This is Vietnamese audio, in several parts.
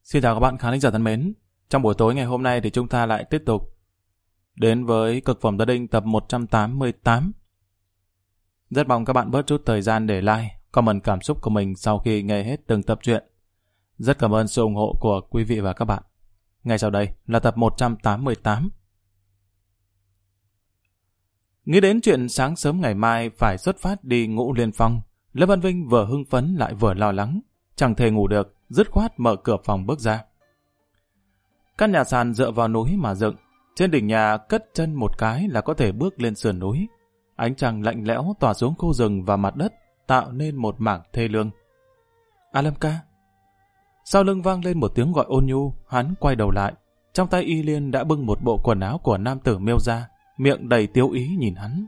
Xin chào các bạn khán giả thân mến. Trong buổi tối ngày hôm nay thì chúng ta lại tiếp tục đến với Cực phẩm gia đình tập 188. Rất mong các bạn bớt chút thời gian để like, comment cảm xúc của mình sau khi nghe hết từng tập truyện. Rất cảm ơn sự ủng hộ của quý vị và các bạn. Ngay sau đây là tập 188. Nghĩ đến chuyện sáng sớm ngày mai phải xuất phát đi Ngũ Liên Phong, Lâm Văn Vinh vừa hưng phấn lại vừa lo lắng. Chẳng thể ngủ được, dứt khoát mở cửa phòng bước ra. Căn nhà sàn dựa vào núi mà dựng, trên đỉnh nhà cất chân một cái là có thể bước lên sườn núi. Ánh trăng lạnh lẽo tỏa xuống khu rừng và mặt đất, tạo nên một mảng thê lương. A Lâm ca. Sau lưng vang lên một tiếng gọi ôn nhu, hắn quay đầu lại. Trong tay Y Liên đã bưng một bộ quần áo của nam tử Miêu ra, miệng đầy tiếu ý nhìn hắn.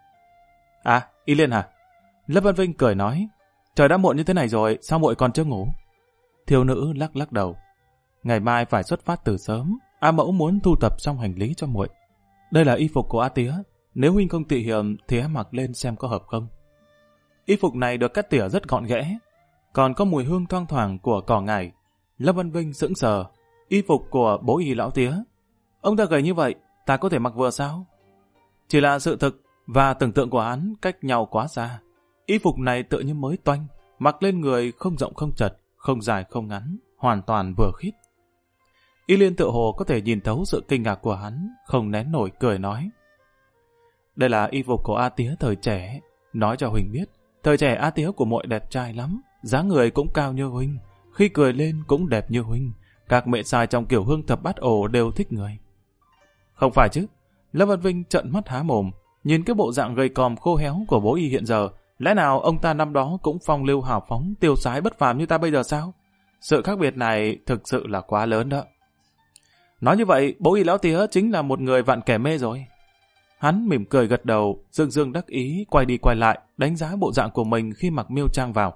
À, Y Liên hả? Lâm Văn Vinh cười nói. Trời đã muộn như thế này rồi, sao muội còn chưa ngủ? Thiếu nữ lắc lắc đầu. Ngày mai phải xuất phát từ sớm, A mẫu muốn thu tập xong hành lý cho muội. Đây là y phục của A tía, nếu huynh không tị hiểm thì em mặc lên xem có hợp không. Y phục này được cắt tỉa rất gọn ghẽ, còn có mùi hương thoang thoảng của cỏ ngải. Lâm Văn Vinh sững sờ. Y phục của bố Y lão tía. Ông ta gầy như vậy, ta có thể mặc vừa sao? Chỉ là sự thực và tưởng tượng của hắn cách nhau quá xa. Y phục này tựa như mới toanh, mặc lên người không rộng không chật, không dài không ngắn, hoàn toàn vừa khít. Y Liên tựa hồ có thể nhìn thấu sự kinh ngạc của hắn, không nén nổi cười nói. Đây là y phục của A tía thời trẻ, nói cho Huỳnh biết, thời trẻ A tía của muội đẹp trai lắm, dáng người cũng cao như huynh, khi cười lên cũng đẹp như huynh, các mẹ sai trong kiểu hương thập bát ổ đều thích người. Không phải chứ? Lâm Văn Vinh trợn mắt há mồm, nhìn cái bộ dạng gầy còm khô héo của bố Y hiện giờ, lẽ nào ông ta năm đó cũng phong lưu hào phóng, tiêu sái bất phàm như ta bây giờ sao? Sự khác biệt này thực sự là quá lớn đó. Nói như vậy, bố Y lão tía chính là một người vạn kẻ mê rồi. Hắn mỉm cười gật đầu, dương dương đắc ý, quay đi quay lại, đánh giá bộ dạng của mình khi mặc miêu trang vào.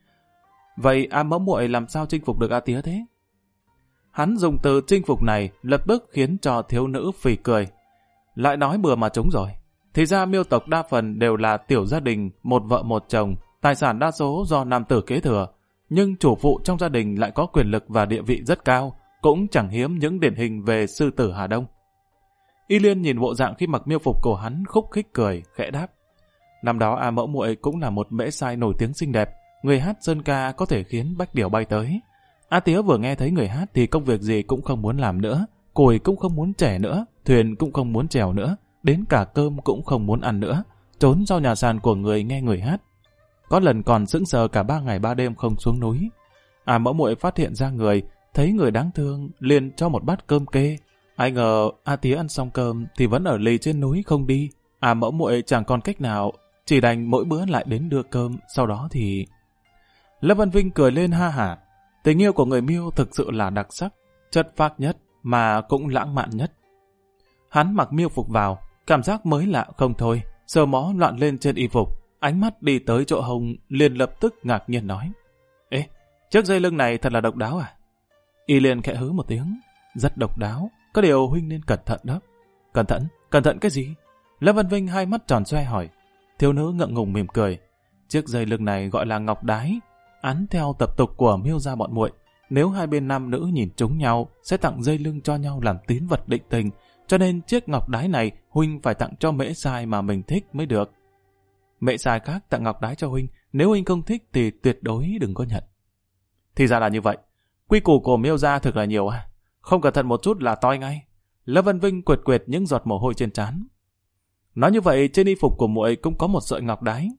Vậy A mẫu muội làm sao chinh phục được A tía thế? Hắn dùng từ chinh phục này lập tức khiến cho thiếu nữ phì cười. Lại nói bừa mà trúng rồi. Thì ra miêu tộc đa phần đều là tiểu gia đình, một vợ một chồng, tài sản đa số do nam tử kế thừa, nhưng chủ phụ trong gia đình lại có quyền lực và địa vị rất cao, cũng chẳng hiếm những điển hình về sư tử Hà Đông. Y Liên nhìn bộ dạng khi mặc miêu phục của hắn khúc khích cười, khẽ đáp. Năm đó A mẫu muội cũng là một mễ sai nổi tiếng xinh đẹp, người hát sơn ca có thể khiến bách điểu bay tới. A tía vừa nghe thấy người hát thì công việc gì cũng không muốn làm nữa, củi cũng không muốn chẻ nữa, thuyền cũng không muốn chèo nữa, đến cả cơm cũng không muốn ăn nữa, trốn sau nhà sàn của người nghe người hát. Có lần còn sững sờ cả 3 ngày 3 đêm không xuống núi. A mẫu muội phát hiện ra người, thấy người đáng thương, liền cho một bát cơm kê. Ai ngờ A tía ăn xong cơm thì vẫn ở lì trên núi không đi. A mẫu muội chẳng còn cách nào, chỉ đành mỗi bữa lại đến đưa cơm, sau đó thì... Lâm Văn Vinh cười lên ha hả. Tình yêu của người Miêu thực sự là đặc sắc, chất phác nhất mà cũng lãng mạn nhất. Hắn mặc miêu phục vào, cảm giác mới lạ không thôi, sờ mó loạn lên trên y phục, ánh mắt đi tới chỗ hông liền lập tức ngạc nhiên nói. Ê, chiếc dây lưng này thật là độc đáo à? Y liền khẽ hứ một tiếng. Rất độc đáo, có điều huynh nên cẩn thận đó. Cẩn thận cái gì? Lâm Văn Vinh hai mắt tròn xoe hỏi. Thiếu nữ ngượng ngùng mỉm cười. Chiếc dây lưng này gọi là ngọc đái, án theo tập tục của Miêu gia bọn muội. Nếu hai bên nam nữ nhìn trúng nhau, sẽ tặng dây lưng cho nhau làm tín vật định tình. Cho nên chiếc ngọc đái này huynh phải tặng cho mễ sai mà mình thích mới được. Mễ sai khác tặng ngọc đái cho huynh, nếu huynh không thích thì tuyệt đối đừng có nhận. Thì ra là như vậy. Quy củ của Miêu gia thực là nhiều à? Không cẩn thận một chút là toi ngay. Lâm Văn Vinh quệt quệt những giọt mồ hôi trên trán. Nói như vậy trên y phục của muội cũng có một sợi ngọc đái.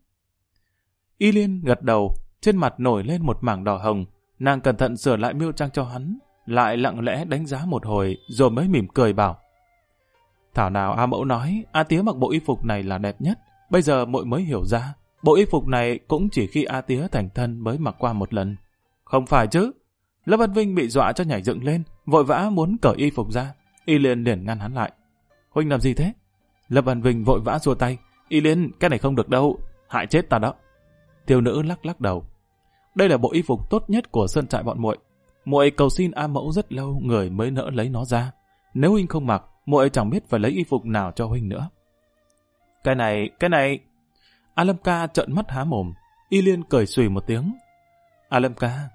Y Liên gật đầu, trên mặt nổi lên một mảng đỏ hồng. Nàng cẩn thận sửa lại miêu trang cho hắn, lại lặng lẽ đánh giá một hồi rồi mới mỉm cười bảo. Thảo nào A mẫu nói A tía mặc bộ y phục này là đẹp nhất. Bây giờ muội mới hiểu ra, bộ y phục này cũng chỉ khi A tía thành thân mới mặc qua một lần. Không phải chứ? Lâm Văn Vinh bị dọa cho nhảy dựng lên, vội vã muốn cởi y phục ra. Y Liên liền ngăn hắn lại. Huynh làm gì thế? Lâm Văn Vinh vội vã xua tay. Y Liên, cái này không được đâu, hại chết ta đó. Thiếu nữ lắc lắc đầu. Đây là bộ y phục tốt nhất của sơn trại bọn muội. Muội cầu xin A mẫu rất lâu người mới nỡ lấy nó ra. Nếu huynh không mặc, muội chẳng biết phải lấy y phục nào cho huynh nữa. Cái này... A Lâm ca trợn mắt há mồm. Y Liên cười xùy một tiếng. A Lâm ca,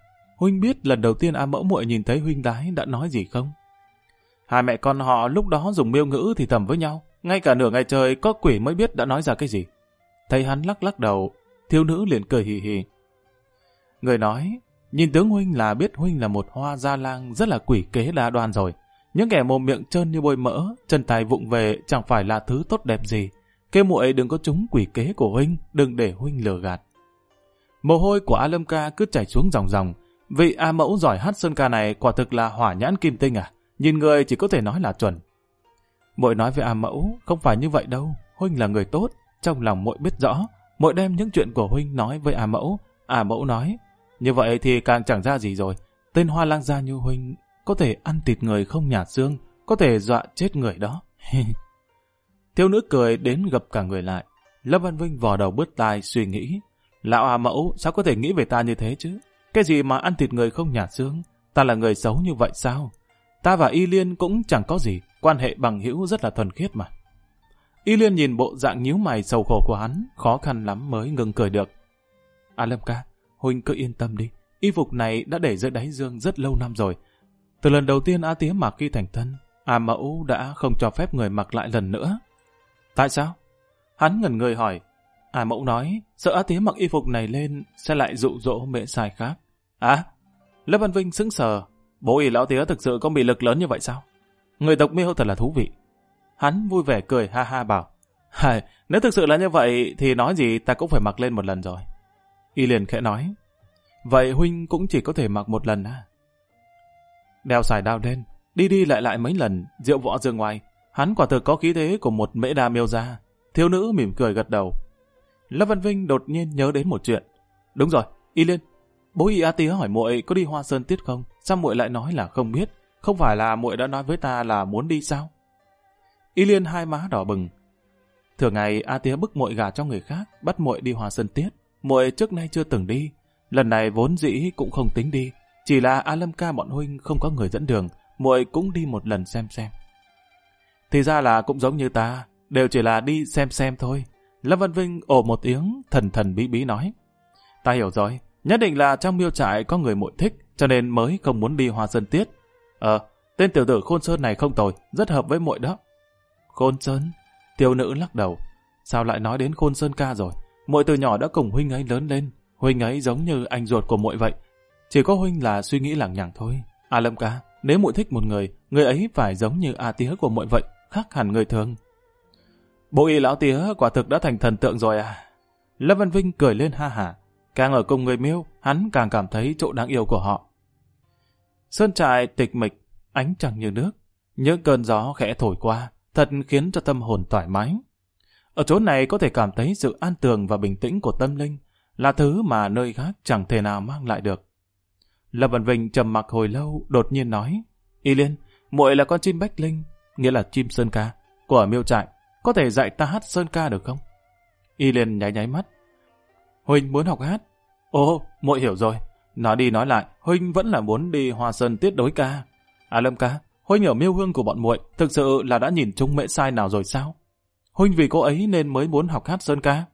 Huynh biết lần đầu tiên A Mẫu muội nhìn thấy huynh đái đã nói gì không? Hai mẹ con họ lúc đó dùng miêu ngữ thì thầm với nhau, ngay cả nửa ngày trời có quỷ mới biết đã nói ra cái gì. Thấy hắn lắc lắc đầu, thiếu nữ liền cười hì hì. Người nói, nhìn tướng huynh là biết huynh là một hoa gia lang rất là quỷ kế đa đoan rồi. Những kẻ mồm miệng trơn như bôi mỡ, chân tay vụng về chẳng phải là thứ tốt đẹp gì. Kêu muội đừng có trúng quỷ kế của huynh, đừng để huynh lừa gạt. Mồ hôi của A Lâm ca cứ chảy xuống ròng ròng. Vị A Mẫu giỏi hát sơn ca này quả thực là hỏa nhãn kim tinh à? Nhìn người chỉ có thể nói là chuẩn. Muội nói với A Mẫu, không phải như vậy đâu. Huynh là người tốt, trong lòng muội biết rõ. Muội đem những chuyện của huynh nói với A Mẫu. A Mẫu nói, như vậy thì càng chẳng ra gì rồi. Tên hoa lang gia như huynh có thể ăn thịt người không nhả xương, có thể dọa chết người đó. Thiếu nữ cười đến gập cả người lại. Lâm Văn Vinh vò đầu bứt tai suy nghĩ. Lão A Mẫu sao có thể nghĩ về ta như thế chứ? Cái gì mà ăn thịt người không nhả xương? Ta là người xấu như vậy sao? Ta và Y Liên cũng chẳng có gì, quan hệ bằng hữu rất là thuần khiết mà. Y Liên nhìn bộ dạng nhíu mày sầu khổ của hắn, khó khăn lắm mới ngừng cười được. A Lâm ca, huynh cứ yên tâm đi, y phục này đã để dưới đáy dương rất lâu năm rồi. Từ lần đầu tiên A Tía mặc khi thành thân, A Mẫu đã không cho phép người mặc lại lần nữa. Tại sao? Hắn ngẩn người hỏi. A Mẫu nói, sợ A Tía mặc y phục này lên sẽ lại dụ dỗ mẹ sai khác. À? Lâm Văn Vinh sững sờ. Bố Y lão Tía thực sự có mị lực lớn như vậy sao? Người tộc Miêu thật là thú vị. Hắn vui vẻ cười ha ha bảo. Nếu thực sự là như vậy thì nói gì ta cũng phải mặc lên một lần rồi. Y liền khẽ nói. Vậy huynh cũng chỉ có thể mặc một lần à? Đeo xài đao đen, đi đi lại lại mấy lần, diệu võ dương ngoài. Hắn quả thực có khí thế của một mễ đa miêu gia. Thiếu nữ mỉm cười gật đầu. Lâm Văn Vinh đột nhiên nhớ đến một chuyện. Đúng rồi, Y Liên, bố Y A Tía hỏi muội có đi Hoa Sơn Tiết không? Sao muội lại nói là không biết? Không phải là muội đã nói với ta là muốn đi sao? Y Liên hai má đỏ bừng. Thường ngày A Tía bức muội gả cho người khác, bắt muội đi Hoa Sơn Tiết. Muội trước nay chưa từng đi, lần này vốn dĩ cũng không tính đi, chỉ là A Lâm ca bọn huynh không có người dẫn đường, muội cũng đi một lần xem. Thì ra là cũng giống như ta, đều chỉ là đi xem thôi. Lâm Văn Vinh ồ một tiếng, thần thần bí bí nói. Ta hiểu rồi, nhất định là trong miêu trại có người muội thích, cho nên mới không muốn đi Hoa Sơn Tiết. Tên tiểu tử Khôn Sơn này không tồi, rất hợp với muội đó. Khôn Sơn? Tiểu nữ lắc đầu. Sao lại nói đến Khôn Sơn ca rồi? Muội từ nhỏ đã cùng huynh ấy lớn lên, huynh ấy giống như anh ruột của muội vậy. Chỉ có huynh là suy nghĩ lằng nhằng thôi. A Lâm ca, nếu muội thích một người ấy phải giống như A Tía của muội vậy, khác hẳn người thường. Bố Y lão Tía quả thực đã thành thần tượng rồi à? Lâm Văn Vinh cười lên ha hả. Càng ở cùng người Miêu, hắn càng cảm thấy chỗ đáng yêu của họ. Sơn trại tịch mịch, ánh trăng như nước, những cơn gió khẽ thổi qua, thật khiến cho tâm hồn thoải mái. Ở chỗ này có thể cảm thấy sự an tường và bình tĩnh của tâm linh, là thứ mà nơi khác chẳng thể nào mang lại được. Lâm Văn Vinh trầm mặc hồi lâu, đột nhiên nói: Y Liên, muội là con chim bách linh, nghĩa là chim sơn ca của Miêu trại, có thể dạy ta hát sơn ca được không? Y Liên nháy nháy mắt. Huynh muốn học hát? Ồ, muội hiểu rồi. Nói đi nói lại, huynh vẫn là muốn đi Hoa Sơn Tiết đối ca. À Lâm ca, huynh ở Miêu Hương của bọn muội thực sự là đã nhìn trúng mễ sai nào rồi sao? Huynh vì cô ấy nên mới muốn học hát sơn ca.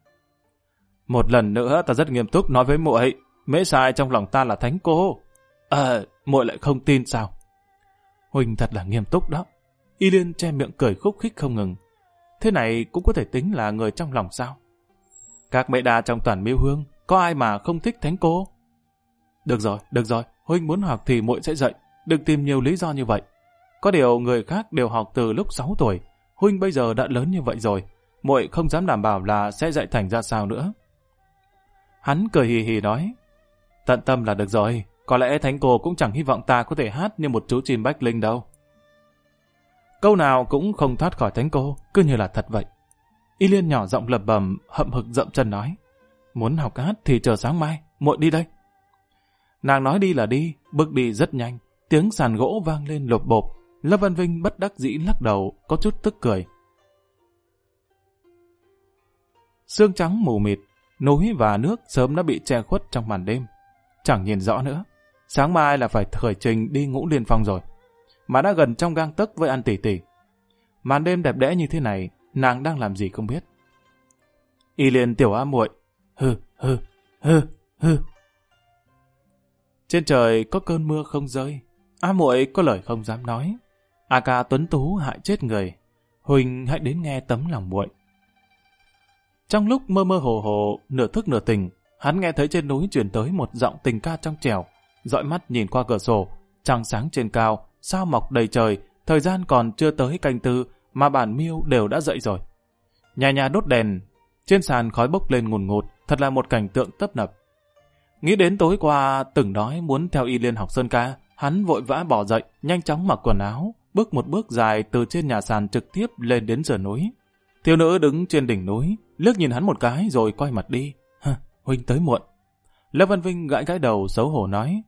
Một lần nữa ta rất nghiêm túc nói với muội, mễ sai trong lòng ta là thánh cô. Muội lại không tin sao? Huynh thật là nghiêm túc đó. Y Liên che miệng cười khúc khích không ngừng. Thế này cũng có thể tính là người trong lòng sao? Các mẹ đa trong toàn Miêu Hương, có ai mà không thích thánh cô? Được rồi, huynh muốn học thì muội sẽ dạy, đừng tìm nhiều lý do như vậy. Có điều người khác đều học từ lúc 6 tuổi, huynh bây giờ đã lớn như vậy rồi, muội không dám đảm bảo là sẽ dạy thành ra sao nữa. Hắn cười hì hì nói, tận tâm là được rồi, có lẽ thánh cô cũng chẳng hy vọng ta có thể hát như một chú chim bách linh đâu. Câu nào cũng không thoát khỏi thánh cô, cứ như là thật vậy. Y Liên nhỏ giọng lẩm bẩm, hậm hực dậm chân nói, muốn học hát thì chờ sáng mai, muội đi đây. Nàng nói đi là đi, bước đi rất nhanh, tiếng sàn gỗ vang lên lộp bộp. Lâm Văn Vinh bất đắc dĩ lắc đầu, có chút tức cười. Sương trắng mù mịt, núi và nước sớm đã bị che khuất trong màn đêm, chẳng nhìn rõ nữa. Sáng mai là phải khởi trình đi Ngũ Liên Phong rồi, mà đã gần trong gang tấc với An tỷ tỷ. Màn đêm đẹp đẽ như thế này, nàng đang làm gì không biết. Y Liên tiểu A muội, hừ. Trên trời có cơn mưa không rơi. Muội có lời không dám nói. Ca tuấn tú hại chết người. Huỳnh hãy đến nghe tấm lòng muội. Trong lúc mơ mơ hồ hồ, nửa thức nửa tỉnh, hắn nghe thấy trên núi truyền tới một giọng tình ca trong trẻo. Dõi mắt nhìn qua cửa sổ, trăng sáng trên cao, sao mọc đầy trời, thời gian còn chưa tới canh tư mà bản Miêu đều đã dậy rồi. Nhà nhà đốt đèn, trên sàn khói bốc lên ngùn ngụt, thật là một cảnh tượng tấp nập. Nghĩ đến tối qua từng nói muốn theo Y Liên học sơn ca, hắn vội vã bỏ dậy, nhanh chóng mặc quần áo, bước một bước dài từ trên nhà sàn trực tiếp lên đến sườn núi. Thiếu nữ đứng trên đỉnh núi, liếc nhìn hắn một cái rồi quay mặt đi. Huynh tới muộn. Lâm Văn Vinh gãi gãi đầu xấu hổ nói,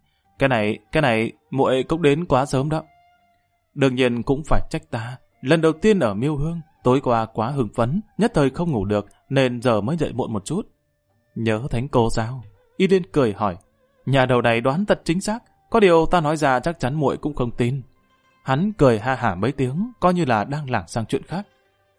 cái này, muội cũng đến quá sớm đó. Đương nhiên cũng phải trách ta, lần đầu tiên ở Miêu Hương, tối qua quá hưng phấn, nhất thời không ngủ được, nên giờ mới dậy muộn một chút. Nhớ thánh cô sao? Y Liên cười hỏi. Nhà đầu này đoán thật chính xác, có điều ta nói ra chắc chắn muội cũng không tin. Hắn cười ha hả mấy tiếng, coi như là đang lảng sang chuyện khác.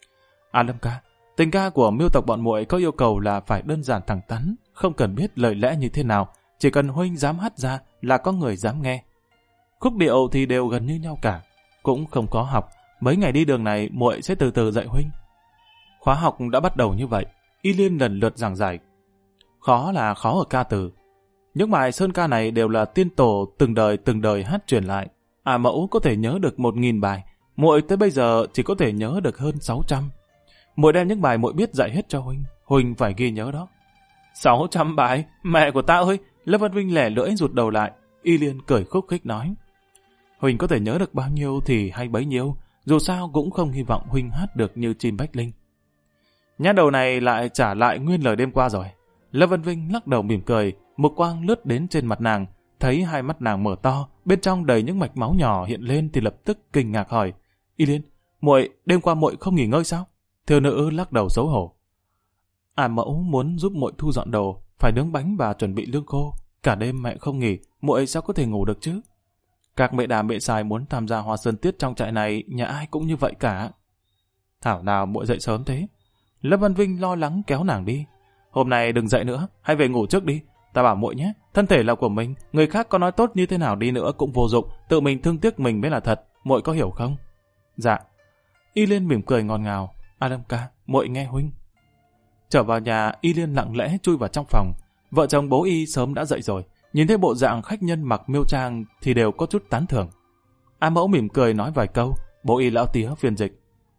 Lâm ca, tình ca của Miêu tộc bọn muội có yêu cầu là phải đơn giản thẳng thắn, không cần biết lời lẽ như thế nào, chỉ cần huynh dám hát ra là có người dám nghe. Khúc điệu thì đều gần như nhau cả, cũng không có học, mấy ngày đi đường này muội sẽ từ từ dạy huynh. Khóa học đã bắt đầu như vậy, Y Liên lần lượt giảng giải. Khó là khó ở ca từ. Những bài sơn ca này đều là tiên tổ từng đời hát truyền lại. Mẫu có thể nhớ được 1000 bài, muội tới bây giờ chỉ có thể nhớ được hơn 600. Muội đem những bài muội biết dạy hết cho huynh, huynh phải ghi nhớ đó. 600 bài? Mẹ của ta ơi! Lâm Văn Vinh lẻ lưỡi rụt đầu lại. Y Liên cười khúc khích nói, huynh có thể nhớ được bao nhiêu thì hay bấy nhiêu, dù sao cũng không hy vọng huynh hát được như chim Bách Linh. Nhát đầu này lại trả lại nguyên lời đêm qua rồi. Lâm Văn Vinh lắc đầu mỉm cười, một quang lướt đến trên mặt nàng, thấy hai mắt nàng mở to, bên trong đầy những mạch máu nhỏ hiện lên thì lập tức kinh ngạc hỏi, Y Liên, muội đêm qua muội không nghỉ ngơi sao? Thiếu nữ lắc đầu xấu hổ. Mẫu muốn giúp muội thu dọn đồ, phải nướng bánh và chuẩn bị lương khô. Cả đêm mẹ không nghỉ, muội sao có thể ngủ được chứ? Các mẹ đà mẹ xài muốn tham gia hoa sơn tiết trong trại này, nhà ai cũng như vậy cả. Thảo nào muội dậy sớm thế? Lâm Văn Vinh lo lắng kéo nàng đi. Hôm nay đừng dậy nữa, hãy về ngủ trước đi. Ta bảo muội nhé, thân thể là của mình, người khác có nói tốt như thế nào đi nữa cũng vô dụng, tự mình thương tiếc mình mới là thật, muội có hiểu không? Dạ. Y Liên mỉm cười ngọt ngào. Lâm ca, muội nghe huynh. Trở vào nhà, Y Liên lặng lẽ chui vào trong phòng. Vợ chồng bố Y sớm đã dậy rồi, nhìn thấy bộ dạng khách nhân mặc miêu trang thì đều có chút tán thưởng. Mẫu mỉm cười nói vài câu, bố Y lão tía phiên dịch.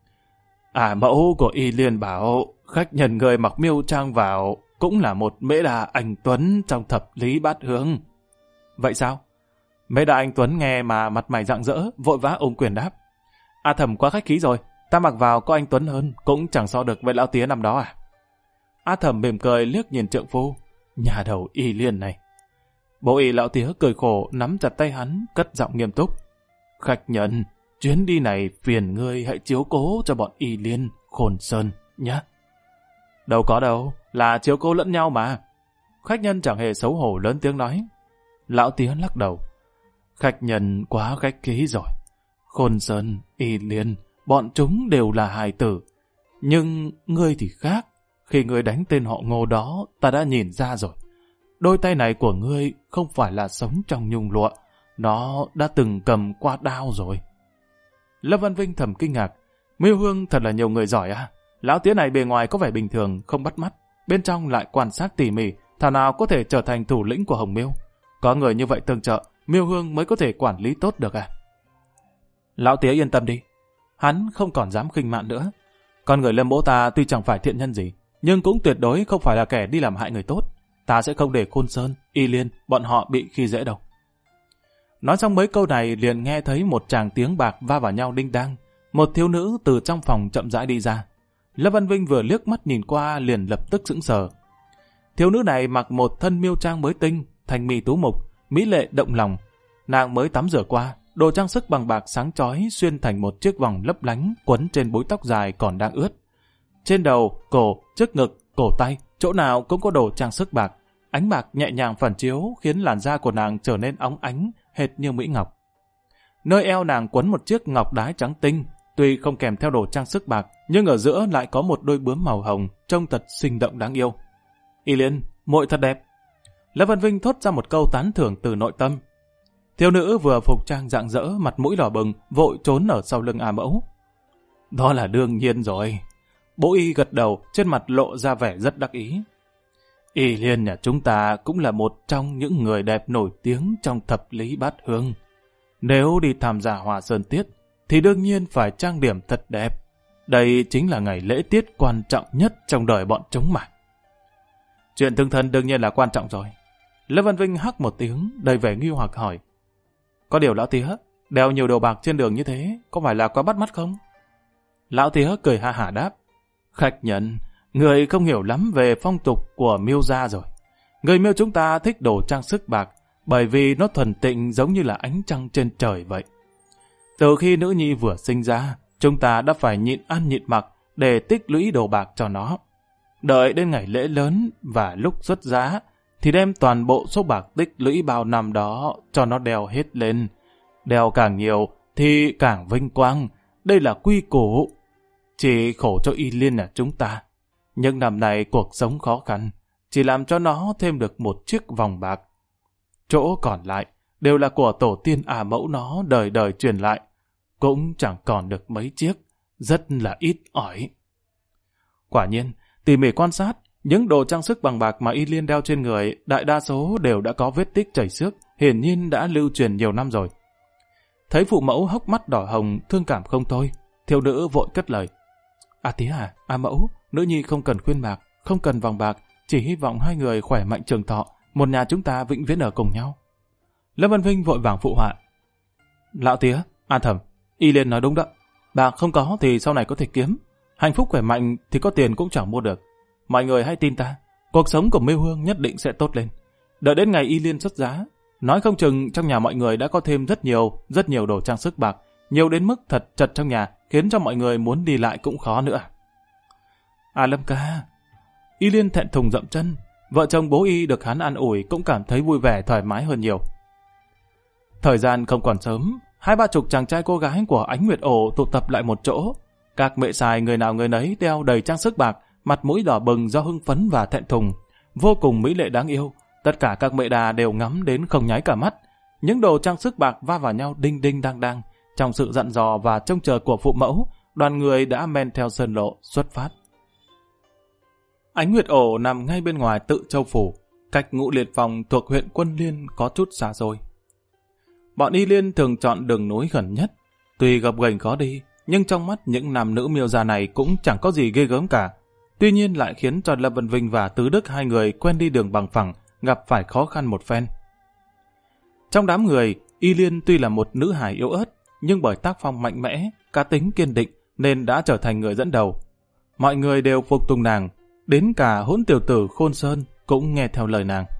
Mẫu của Y Liên bảo khách nhân người mặc miêu trang vào cũng là một Mễ Đà anh Tuấn trong thập lý bát hướng. Vậy sao? Mễ Đà anh Tuấn nghe mà mặt mày rạng rỡ, vội vã ôm quyền đáp. Thầm quá khách khí rồi, ta mặc vào có anh Tuấn hơn, cũng chẳng so được với lão tía năm đó à? Thầm mỉm cười liếc nhìn trượng phu. Nhà đầu Y Liên này. Bố Y lão tía cười khổ nắm chặt tay hắn, cất giọng nghiêm túc. Khách nhân, chuyến đi này phiền ngươi hãy chiếu cố cho bọn Y Liên, Khôn Sơn nhé. Đâu có đâu, là chiếu cố lẫn nhau mà. Khách nhân chẳng hề xấu hổ lớn tiếng nói. Lão tía lắc đầu. Khách nhân quá khách khí rồi. Khôn Sơn, Y Liên, bọn chúng đều là hài tử. Nhưng ngươi thì khác. Khi ngươi đánh tên họ Ngô đó, ta đã nhìn ra rồi. Đôi tay này của ngươi không phải là sống trong nhung lụa. Nó đã từng cầm qua đao rồi. Lâm Văn Vinh thầm kinh ngạc. Miêu Hương thật là nhiều người giỏi à? Lão tía này bề ngoài có vẻ bình thường, không bắt mắt. Bên trong lại quan sát tỉ mỉ, thảo nào có thể trở thành thủ lĩnh của Hồng Miêu. Có người như vậy tương trợ, Miêu Hương mới có thể quản lý tốt được à? Lão tía yên tâm đi. Hắn không còn dám khinh mạn nữa. Con người Lâm bố ta tuy chẳng phải thiện nhân gì, nhưng cũng tuyệt đối không phải là kẻ đi làm hại người tốt. Ta sẽ không để Khôn Sơn, Y Liên, bọn họ bị khi dễ đâu. Nói xong mấy câu này liền nghe thấy một tràng tiếng bạc va vào nhau đinh đang. Một thiếu nữ từ trong phòng chậm rãi đi ra. Lâm Văn Vinh vừa liếc mắt nhìn qua liền lập tức sững sờ. Thiếu nữ này mặc một thân miêu trang mới tinh, thanh mi tú mục, mỹ lệ động lòng. Nàng mới tắm rửa qua, đồ trang sức bằng bạc sáng chói xuyên thành một chiếc vòng lấp lánh quấn trên búi tóc dài còn đang ướt. Trên đầu, cổ, trước ngực, cổ tay, chỗ nào cũng có đồ trang sức bạc. Ánh bạc nhẹ nhàng phản chiếu khiến làn da của nàng trở nên óng ánh, hệt như mỹ ngọc. Nơi eo nàng quấn một chiếc ngọc đái trắng tinh, tuy không kèm theo đồ trang sức bạc, nhưng ở giữa lại có một đôi bướm màu hồng, trông thật sinh động đáng yêu. Y Liên, muội thật đẹp. Lâm Văn Vinh thốt ra một câu tán thưởng từ nội tâm. Thiếu nữ vừa phục trang rạng rỡ, mặt mũi đỏ bừng, vội trốn ở sau lưng A Mẫu. Đó là đương nhiên rồi. Bố Y gật đầu, trên mặt lộ ra vẻ rất đắc ý. Y Liên nhà chúng ta cũng là một trong những người đẹp nổi tiếng trong thập lý bát hương. Nếu đi tham gia Hòa Sơn Tiết, thì đương nhiên phải trang điểm thật đẹp. Đây chính là ngày lễ tiết quan trọng nhất trong đời bọn chúng mà. Chuyện thương thân đương nhiên là quan trọng rồi. Lâm Văn Vinh hắc một tiếng, đầy vẻ nghi hoặc hỏi. Có điều lão tía, đeo nhiều đồ bạc trên đường như thế, có phải là quá bắt mắt không? Lão tía cười ha hả đáp. Khách nhân, người không hiểu lắm về phong tục của Miêu gia rồi. Người Miêu chúng ta thích đồ trang sức bạc, bởi vì nó thuần tịnh giống như là ánh trăng trên trời vậy. Từ khi nữ nhi vừa sinh ra, chúng ta đã phải nhịn ăn nhịn mặc để tích lũy đồ bạc cho nó. Đợi đến ngày lễ lớn và lúc xuất giá, thì đem toàn bộ số bạc tích lũy bao năm đó cho nó đeo hết lên. Đeo càng nhiều thì càng vinh quang. Đây là quy củ. Chỉ khổ cho Y Liên là chúng ta. Những năm này cuộc sống khó khăn, chỉ làm cho nó thêm được một chiếc vòng bạc. Chỗ còn lại đều là của tổ tiên A Mẫu nó đời đời truyền lại. Cũng chẳng còn được mấy chiếc, rất là ít ỏi. Quả nhiên, tỉ mỉ quan sát, những đồ trang sức bằng bạc mà Y Liên đeo trên người, đại đa số đều đã có vết tích chảy xước, hiển nhiên đã lưu truyền nhiều năm rồi. Thấy phụ mẫu hốc mắt đỏ hồng, thương cảm không thôi, thiếu nữ vội cất lời. Tía à, A Mẫu, nữ nhi không cần khuyên bạc, không cần vòng bạc, chỉ hy vọng hai người khỏe mạnh trường thọ, một nhà chúng ta vĩnh viễn ở cùng nhau. Lâm Văn Vinh vội vàng phụ họa. Lão tía, an thầm, Y Liên nói đúng đó, bạc không có thì sau này có thể kiếm, hạnh phúc khỏe mạnh thì có tiền cũng chẳng mua được. Mọi người hãy tin ta, cuộc sống của Miêu Hương nhất định sẽ tốt lên. Đợi đến ngày Y Liên xuất giá, nói không chừng trong nhà mọi người đã có thêm rất nhiều đồ trang sức bạc, nhiều đến mức thật chật trong nhà, khiến cho mọi người muốn đi lại cũng khó nữa. Lâm ca. Y Liên thẹn thùng dậm chân, vợ chồng bố Y được hắn an ủi cũng cảm thấy vui vẻ thoải mái hơn nhiều. Thời gian không còn sớm, 20-30 chàng trai cô gái của Ánh Nguyệt Ổ tụ tập lại một chỗ. Các mẹ xài người nào người nấy đeo đầy trang sức bạc, mặt mũi đỏ bừng do hưng phấn và thẹn thùng, vô cùng mỹ lệ đáng yêu. Tất cả các mẹ đà đều ngắm đến không nháy cả mắt. Những đồ trang sức bạc va vào nhau đinh đinh đang đang. Trong sự dặn dò và trông chờ của phụ mẫu, đoàn người đã men theo sơn lộ xuất phát. Ánh Nguyệt Ổ nằm ngay bên ngoài Tự Châu Phủ, cách Ngũ Liệt Phòng thuộc huyện Quân Liên có chút xa xôi. Bọn Y Liên thường chọn đường núi gần nhất, tuy gập ghềnh khó đi, nhưng trong mắt những nam nữ Miêu gia này cũng chẳng có gì ghê gớm cả. Tuy nhiên lại khiến cho Lâm Văn Vinh và Tứ Đức hai người quen đi đường bằng phẳng, gặp phải khó khăn một phen. Trong đám người, Y Liên tuy là một nữ hài yếu ớt, nhưng bởi tác phong mạnh mẽ, cá tính kiên định nên đã trở thành người dẫn đầu. Mọi người đều phục tùng nàng, đến cả hỗn tiểu tử Khôn Sơn cũng nghe theo lời nàng.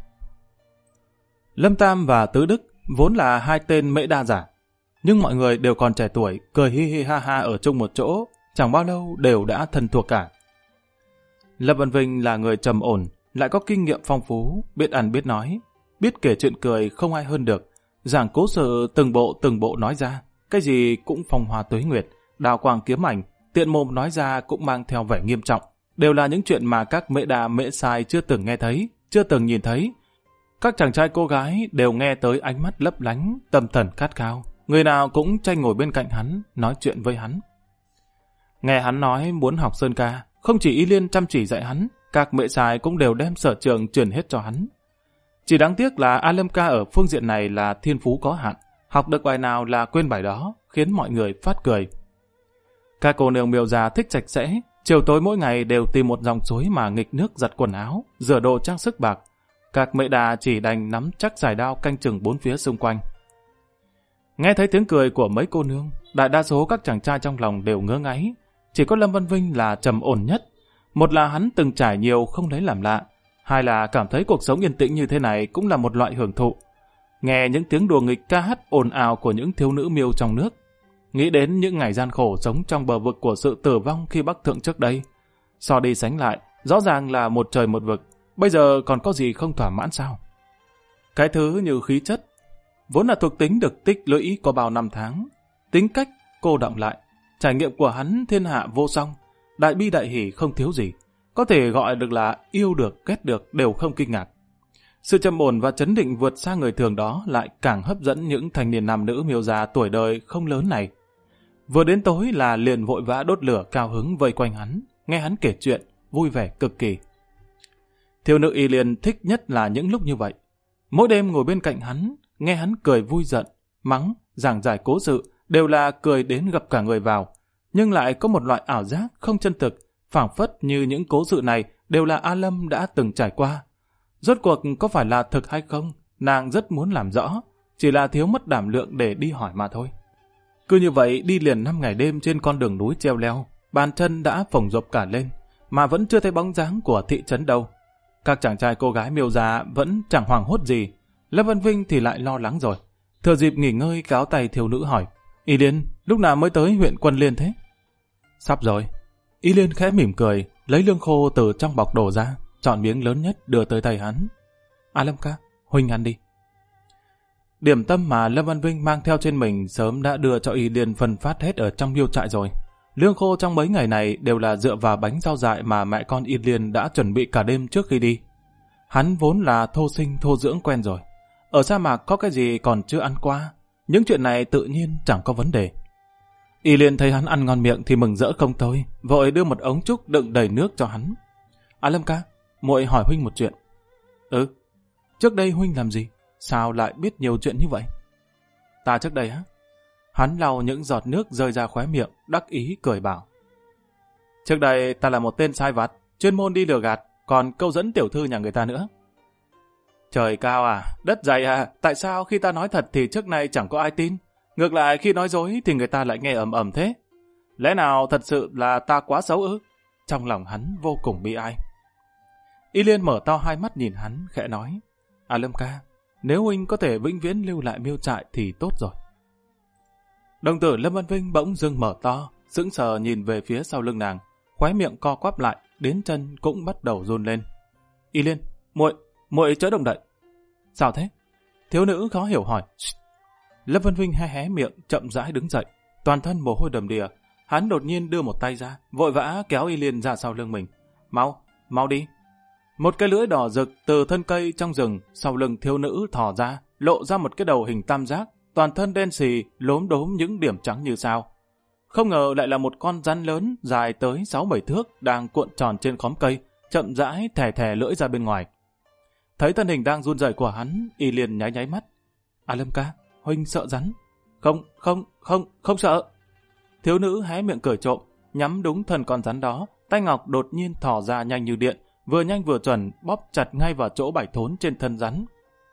Lâm Tam và Tứ Đức vốn là hai tên mễ đa giả, nhưng mọi người đều còn trẻ tuổi, cười hi hi ha ha ở chung một chỗ, chẳng bao lâu đều đã thân thuộc cả. Lâm Văn Vinh là người trầm ổn, lại có kinh nghiệm phong phú, biết ăn biết nói, biết kể chuyện cười không ai hơn được, giảng cố sự từng bộ nói ra, cái gì cũng phong hoa tuế nguyệt, đào quang kiếm ảnh, tiện mồm nói ra cũng mang theo vẻ nghiêm trọng, đều là những chuyện mà các mễ đa mễ sai chưa từng nghe thấy, chưa từng nhìn thấy. Các chàng trai cô gái đều nghe tới ánh mắt lấp lánh, tâm thần khát khao, người nào cũng tranh ngồi bên cạnh hắn, nói chuyện với hắn. Nghe hắn nói muốn học sơn ca, không chỉ Y Liên chăm chỉ dạy hắn, các mẹ xài cũng đều đem sở trường truyền hết cho hắn. Chỉ đáng tiếc là A Lâm ca ở phương diện này là thiên phú có hạn, học được bài nào là quên bài đó, khiến mọi người phát cười. Các cô nương Miêu gia thích sạch sẽ, chiều tối mỗi ngày đều tìm một dòng suối mà nghịch nước giặt quần áo, rửa đồ trang sức bạc. Các mẹ đà chỉ đành nắm chắc giải đao canh chừng bốn phía xung quanh. Nghe thấy tiếng cười của mấy cô nương, đại đa số các chàng trai trong lòng đều ngơ ngáy. Chỉ có Lâm Văn Vinh là trầm ổn nhất. Một là hắn từng trải nhiều không lấy làm lạ, hai là cảm thấy cuộc sống yên tĩnh như thế này cũng là một loại hưởng thụ. Nghe những tiếng đùa nghịch ca hát ồn ào của những thiếu nữ Miêu trong nước, nghĩ đến những ngày gian khổ sống trong bờ vực của sự tử vong khi Bắc Thượng trước đây. So đi sánh lại, rõ ràng là một trời một vực, bây giờ còn có gì không thỏa mãn sao? Cái thứ như khí chất, vốn là thuộc tính được tích lũy qua bao năm tháng, tính cách cô đọng lại, trải nghiệm của hắn thiên hạ vô song, đại bi đại hỷ không thiếu gì, có thể gọi được là yêu được ghét được đều không kinh ngạc. Sự trầm ổn và chấn định vượt xa người thường đó lại càng hấp dẫn những thanh niên nam nữ miêu già tuổi đời không lớn này. Vừa đến tối là liền vội vã đốt lửa cao hứng vây quanh hắn, nghe hắn kể chuyện, vui vẻ cực kỳ. Thiếu nữ Y Liên thích nhất là những lúc như vậy. Mỗi đêm ngồi bên cạnh hắn, nghe hắn cười vui giận, mắng, giảng giải cố sự, đều là cười đến gặp cả người vào, nhưng lại có một loại ảo giác không chân thực, phảng phất như những cố sự này đều là A Lâm đã từng trải qua. Rốt cuộc có phải là thực hay không, nàng rất muốn làm rõ, chỉ là thiếu mất đảm lượng để đi hỏi mà thôi. Cứ như vậy đi liền 5 ngày đêm trên con đường núi treo leo, bàn chân đã phồng rộp cả lên, mà vẫn chưa thấy bóng dáng của thị trấn đâu. Các chàng trai cô gái miêu già vẫn chẳng hoảng hốt gì, Lâm Văn Vinh thì lại lo lắng rồi. Thừa dịp nghỉ ngơi cáo tay thiếu nữ hỏi, Y Liên, lúc nào mới tới huyện Quân Liên thế? Sắp rồi. Y Liên khẽ mỉm cười, lấy lương khô từ trong bọc đổ ra, chọn miếng lớn nhất đưa tới tay hắn. A Lâm ca, huynh ăn đi. Điểm tâm mà Lâm Văn Vinh mang theo trên mình sớm đã đưa cho Y Liên phân phát hết ở trong miêu trại rồi. Lương khô trong mấy ngày này đều là dựa vào bánh rau dại mà mẹ con Y Liên đã chuẩn bị cả đêm trước khi đi. Hắn vốn là thô sinh thô dưỡng quen rồi. Ở sa mạc có cái gì còn chưa ăn qua, những chuyện này tự nhiên chẳng có vấn đề. Y Liên thấy hắn ăn ngon miệng thì mừng rỡ không thôi, vội đưa một ống trúc đựng đầy nước cho hắn. A Lâm ca, muội hỏi huynh một chuyện. Ừ, trước đây huynh làm gì? Sao lại biết nhiều chuyện như vậy? Ta trước đây á? Hắn lau những giọt nước rơi ra khóe miệng, đắc ý cười bảo. Trước đây ta là một tên sai vặt, chuyên môn đi lừa gạt, còn câu dẫn tiểu thư nhà người ta nữa. Trời cao à, đất dày à, tại sao khi ta nói thật thì trước nay chẳng có ai tin? Ngược lại khi nói dối thì người ta lại nghe ầm ầm thế. Lẽ nào thật sự là ta quá xấu ư? Trong lòng hắn vô cùng bi ai. Y Liên mở to hai mắt nhìn hắn, khẽ nói. À Lâm ca, nếu huynh có thể vĩnh viễn lưu lại miêu trại thì tốt rồi. Đồng tử Lâm Văn Vinh bỗng dưng mở to, sững sờ nhìn về phía sau lưng nàng, khóe miệng co quắp lại, đến chân cũng bắt đầu run lên. Y Liên, muội chớ động đậy. Sao thế? Thiếu nữ khó hiểu hỏi. Lâm Văn Vinh hé hé miệng, chậm rãi đứng dậy, toàn thân mồ hôi đầm đìa. Hắn đột nhiên đưa một tay ra, vội vã kéo Y Liên ra sau lưng mình. Mau đi. Một cái lưỡi đỏ rực từ thân cây trong rừng sau lưng thiếu nữ thò ra, lộ ra một cái đầu hình tam giác, toàn thân đen xì, lốm đốm những điểm trắng như sao. Không ngờ lại là một con rắn lớn dài tới 6-7 thước đang cuộn tròn trên khóm cây, chậm rãi thè thè lưỡi ra bên ngoài. Thấy thân hình đang run rẩy của hắn, Y Liên nháy nháy mắt. À Lâm ca, huynh sợ rắn? Không sợ. Thiếu nữ hé miệng cười trộm, nhắm đúng thân con rắn đó, tay ngọc đột nhiên thò ra nhanh như điện, vừa nhanh vừa chuẩn bóp chặt ngay vào chỗ bạch thốn trên thân rắn.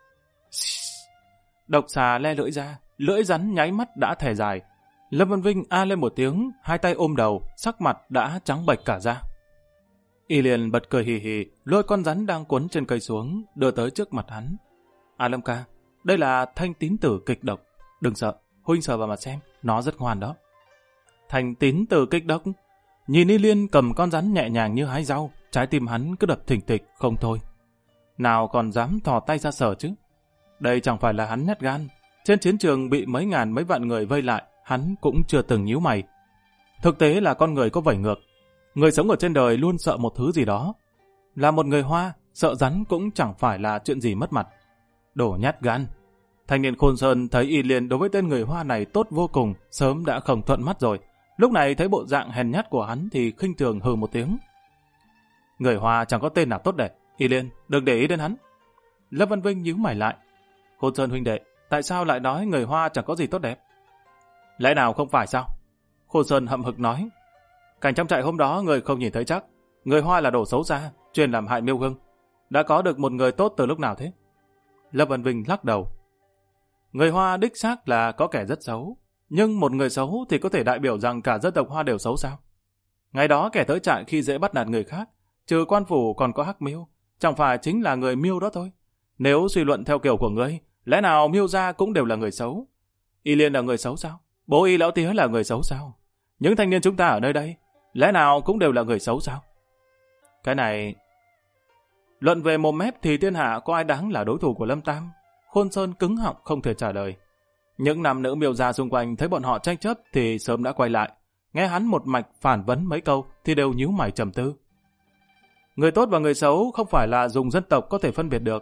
Độc xà le lưỡi ra, lưỡi rắn nháy mắt đã thè dài. Lâm Văn Vinh a lên một tiếng, hai tay ôm đầu, sắc mặt đã trắng bệch cả ra. Y Liên bật cười hì hì, lôi con rắn đang quấn trên cây xuống, đưa tới trước mặt hắn. À Lâm ca, đây là thanh tín tử kịch độc, đừng sợ, huynh sờ vào mà xem, nó rất ngoan đó. Thanh tín tử kịch độc? Nhìn Y Liên cầm con rắn nhẹ nhàng như hái rau, trái tim hắn cứ đập thình thịch không thôi. Nào còn dám thò tay ra sờ chứ? Đây chẳng phải là hắn nhát gan. Trên chiến trường bị mấy ngàn mấy vạn người vây lại, hắn cũng chưa từng nhíu mày. Thực tế là con người có vẩy ngược. Người sống ở trên đời luôn sợ một thứ gì đó. Là một người Hoa, sợ rắn cũng chẳng phải là chuyện gì mất mặt. Đồ nhát gan. Thanh niên Khôn Sơn thấy Y Liên đối với tên người Hoa này tốt vô cùng, sớm đã không thuận mắt rồi. Lúc này thấy bộ dạng hèn nhát của hắn thì khinh thường hừ một tiếng. Người Hoa chẳng có tên nào tốt đẹp, Y Liên, đừng để ý đến hắn. Lâm Văn Vinh nhíu mày lại. Khôn Sơn huynh đệ, tại sao lại nói người Hoa chẳng có gì tốt đẹp? Lẽ nào không phải sao? Khôn Sơn hậm hực nói. Cảnh trong trại hôm đó người không nhìn thấy chắc. Người Hoa là đồ xấu xa, chuyên làm hại miêu hương. Đã có được một người tốt từ lúc nào thế? Lâm Văn Vinh lắc đầu. Người Hoa đích xác là có kẻ rất xấu. Nhưng một người xấu thì có thể đại biểu rằng cả dân tộc Hoa đều xấu sao? Ngày đó kẻ tới trại khi dễ bắt nạt người khác, trừ quan phủ còn có Hắc Miêu, chẳng phải chính là người Miêu đó thôi. Nếu suy luận theo kiểu của ngươi, lẽ nào Miêu gia cũng đều là người xấu? Y Liên là người xấu sao? Bố Y lão tía là người xấu sao? Những thanh niên chúng ta ở nơi đây, lẽ nào cũng đều là người xấu sao? Cái này... Luận về mồm mép thì thiên hạ có ai đáng là đối thủ của Lâm Tam? Khôn Sơn cứng họng không thể trả lời. Những nam nữ Miêu gia xung quanh thấy bọn họ tranh chấp thì sớm đã quay lại. Nghe hắn một mạch phản vấn mấy câu thì đều nhíu mày trầm tư. Người tốt và người xấu không phải là dùng dân tộc có thể phân biệt được.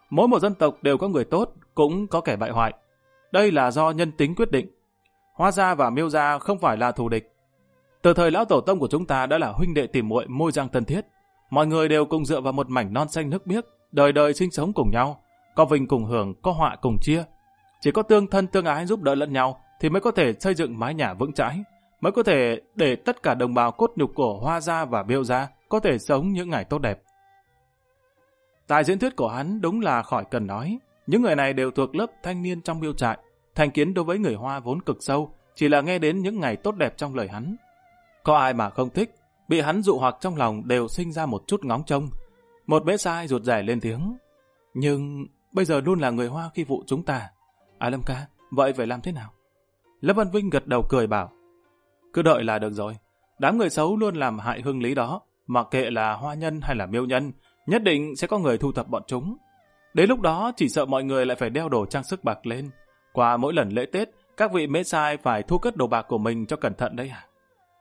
Mỗi một dân tộc đều có người tốt, cũng có kẻ bại hoại. Đây là do nhân tính quyết định. Hoa gia và Miêu gia không phải là thù địch. Từ thời lão tổ tông của chúng ta đã là huynh đệ tỉ muội, môi răng thân thiết. Mọi người đều cùng dựa vào một mảnh non xanh nước biếc, đời đời sinh sống cùng nhau, có vinh cùng hưởng, có họa cùng chia. Chỉ có tương thân tương ái giúp đỡ lẫn nhau thì mới có thể xây dựng mái nhà vững chãi, mới có thể để tất cả đồng bào cốt nhục của Hoa gia và Miêu gia có thể sống những ngày tốt đẹp. Tài diễn thuyết của hắn đúng là khỏi cần nói. Những người này đều thuộc lớp thanh niên trong Miêu trại. Thành kiến đối với người Hoa vốn cực sâu, chỉ là nghe đến những ngày tốt đẹp trong lời hắn. Có ai mà không thích, bị hắn dụ hoặc trong lòng đều sinh ra một chút ngóng trông. Một bế sai rụt rè lên tiếng. Nhưng bây giờ luôn là người Hoa khi vụ chúng ta. Lâm ca, vậy phải làm thế nào? Lâm Văn Vinh gật đầu cười bảo. Cứ đợi là được rồi. Đám người xấu luôn làm hại hưng lý đó. Mặc kệ là Hoa nhân hay là Miêu nhân, nhất định sẽ có người thu thập bọn chúng. Đến lúc đó chỉ sợ mọi người lại phải đeo đồ trang sức bạc lên. Qua mỗi lần lễ Tết, các vị mễ sai phải thu cất đồ bạc của mình cho cẩn thận đấy à?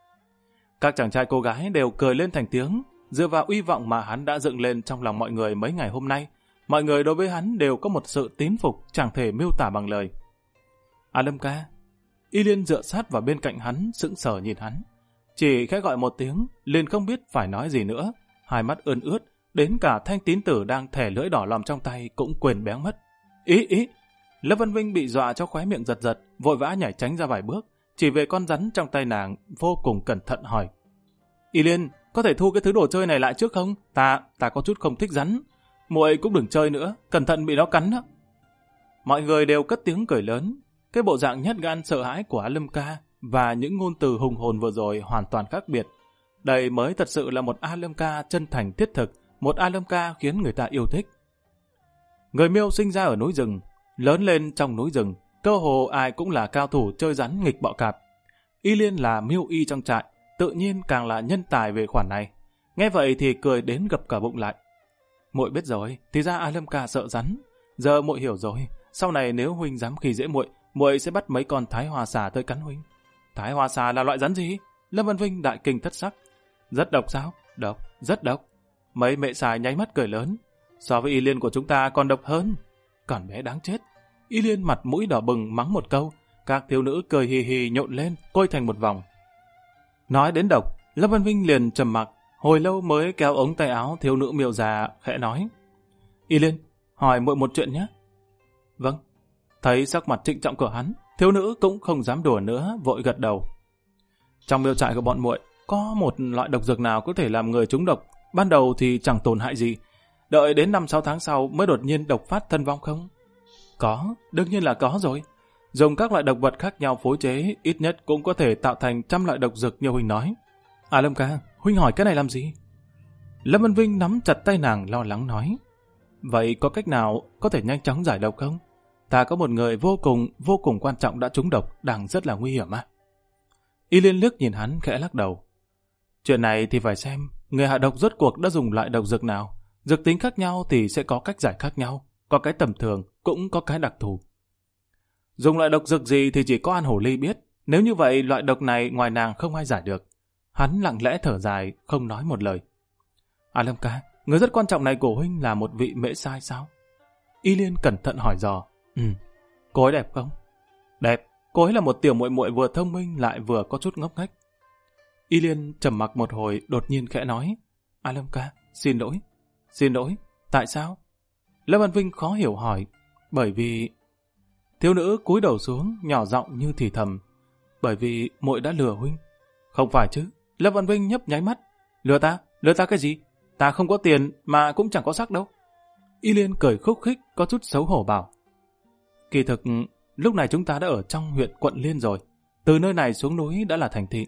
Các chàng trai cô gái đều cười lên thành tiếng, dựa vào uy vọng mà hắn đã dựng lên trong lòng mọi người mấy ngày hôm nay. Mọi người đối với hắn đều có một sự tín phục chẳng thể miêu tả bằng lời. Lâm ca. Y Liên dựa sát vào bên cạnh hắn, sững sờ nhìn hắn. Chỉ khẽ gọi một tiếng, liền không biết phải nói gì nữa. Hai mắt ươn ướt, đến cả thanh tín tử đang thẻ lưỡi đỏ lòm trong tay cũng quên béng mất. Ý. Lâm Văn Vinh bị dọa cho khóe miệng giật giật, vội vã nhảy tránh ra vài bước, chỉ về con rắn trong tay nàng, vô cùng cẩn thận hỏi. Y Liên, có thể thu cái thứ đồ chơi này lại trước không? Ta có chút không thích rắn. Muội cũng đừng chơi nữa, cẩn thận bị nó cắn đó. Mọi người đều cất tiếng cười lớn. Cái bộ dạng nhát gan sợ hãi của Lâm ca và những ngôn từ hùng hồn vừa rồi hoàn toàn khác biệt. Đây mới thật sự là một Lâm ca chân thành thiết thực, một Lâm ca khiến người ta yêu thích. Người Miêu sinh ra ở núi rừng, lớn lên trong núi rừng, cơ hồ ai cũng là cao thủ chơi rắn nghịch bọ cạp. Y Liên là Miêu y trong trại, tự nhiên càng là nhân tài về khoản này. Nghe vậy thì cười đến gập cả bụng lại. Muội biết rồi, thì ra Lâm ca sợ rắn. Giờ muội hiểu rồi, sau này nếu huynh dám khi dễ muội, muội sẽ bắt mấy con thái hoa xà tới cắn huynh. Thái hoa xà là loại rắn gì? Lâm Văn Vinh đại kinh thất sắc. Rất độc sao? Độc, rất độc. Mấy mẹ xài nháy mắt cười lớn. So với Y Liên của chúng ta còn độc hơn. Còn bé đáng chết. Y Liên mặt mũi đỏ bừng mắng một câu. Các thiếu nữ cười hì hì nhộn lên, quay thành một vòng. Nói đến độc, Lâm Văn Vinh liền trầm mặc, hồi lâu mới kéo ống tay áo thiếu nữ Miêu già khẽ nói. Y Liên, hỏi muội một chuyện nhé. Vâng. Thấy sắc mặt trịnh trọng của hắn, thiếu nữ cũng không dám đùa nữa, vội gật đầu. Trong Miêu trại của bọn muội có một loại độc dược nào có thể làm người trúng độc, ban đầu thì chẳng tổn hại gì, đợi đến 5-6 tháng sau mới đột nhiên độc phát thân vong không? Có, đương nhiên là có rồi. Dùng các loại độc vật khác nhau phối chế, ít nhất cũng có thể tạo thành trăm loại độc dược như huynh nói. Lâm ca, huynh hỏi cái này làm gì? Lâm Văn Vinh nắm chặt tay nàng lo lắng nói. Vậy có cách nào có thể nhanh chóng giải độc không? Ta có một người vô cùng quan trọng đã trúng độc, đang rất là nguy hiểm à? Y Liên liếc nhìn hắn khẽ lắc đầu. Chuyện này thì phải xem người hạ độc rốt cuộc đã dùng loại độc dược nào. Dược tính khác nhau thì sẽ có cách giải khác nhau, có cái tầm thường, cũng có cái đặc thù. Dùng loại độc dược gì thì chỉ có An Hổ Ly biết, nếu như vậy loại độc này ngoài nàng không ai giải được. Hắn lặng lẽ thở dài, không nói một lời. Lâm ca, người rất quan trọng này của huynh là một vị mễ sai sao? Y Liên cẩn thận hỏi dò. Cô ấy đẹp không? Đẹp, cô ấy là một tiểu muội muội vừa thông minh lại vừa có chút ngốc nghếch. Y Liên trầm mặc một hồi, đột nhiên khẽ nói. Lâm ca, xin lỗi. Xin lỗi, tại sao? Lâm Văn Vinh khó hiểu hỏi. Bởi vì... Thiếu nữ cúi đầu xuống, nhỏ giọng như thì thầm. Bởi vì muội đã lừa huynh. Không phải chứ? Lâm Văn Vinh nhấp nháy mắt. Lừa ta? Lừa ta cái gì? Ta không có tiền mà cũng chẳng có sắc đâu. Y Liên cười khúc khích, có chút xấu hổ bảo. Kỳ thực, lúc này chúng ta đã ở trong huyện Quận Liên rồi. Từ nơi này xuống núi đã là thành thị.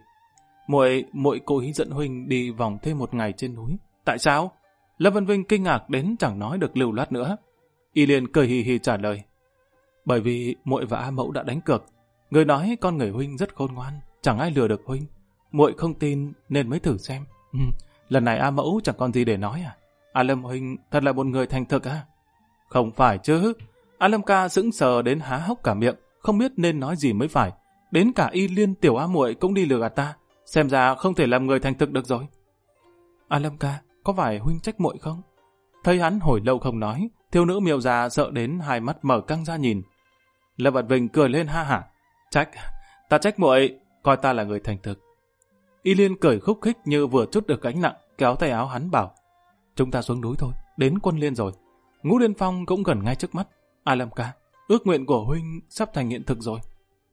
Muội cố ý dẫn huynh đi vòng thêm một ngày trên núi. Tại sao? Lâm Văn Vinh kinh ngạc đến chẳng nói được lưu loát nữa. Y Liên cười hì hì trả lời. Bởi vì muội và A Mẫu đã đánh cược. Người nói con người huynh rất khôn ngoan, chẳng ai lừa được huynh. Muội không tin nên mới thử xem. Lần này A Mẫu chẳng còn gì để nói à? Lâm huynh thật là một người thành thực à? Không phải chứ. Lâm ca sững sờ đến há hốc cả miệng, không biết nên nói gì mới phải. Đến cả Y Liên tiểu A muội cũng đi lừa gạt ta, xem ra không thể làm người thành thực được rồi. Lâm ca, có phải huynh trách muội không? Thấy hắn hồi lâu không nói, thiếu nữ Miêu gia sợ đến hai mắt mở căng ra nhìn. Lâm Vạn Vinh cười lên ha hả. Ta trách muội, coi ta là người thành thực. Y Liên cười khúc khích như vừa trút được gánh nặng, kéo tay áo hắn bảo: chúng ta xuống núi thôi, đến Quân Liên rồi. Ngũ Liên Phong cũng gần ngay trước mắt. A Lâm ca, ước nguyện của huynh sắp thành hiện thực rồi.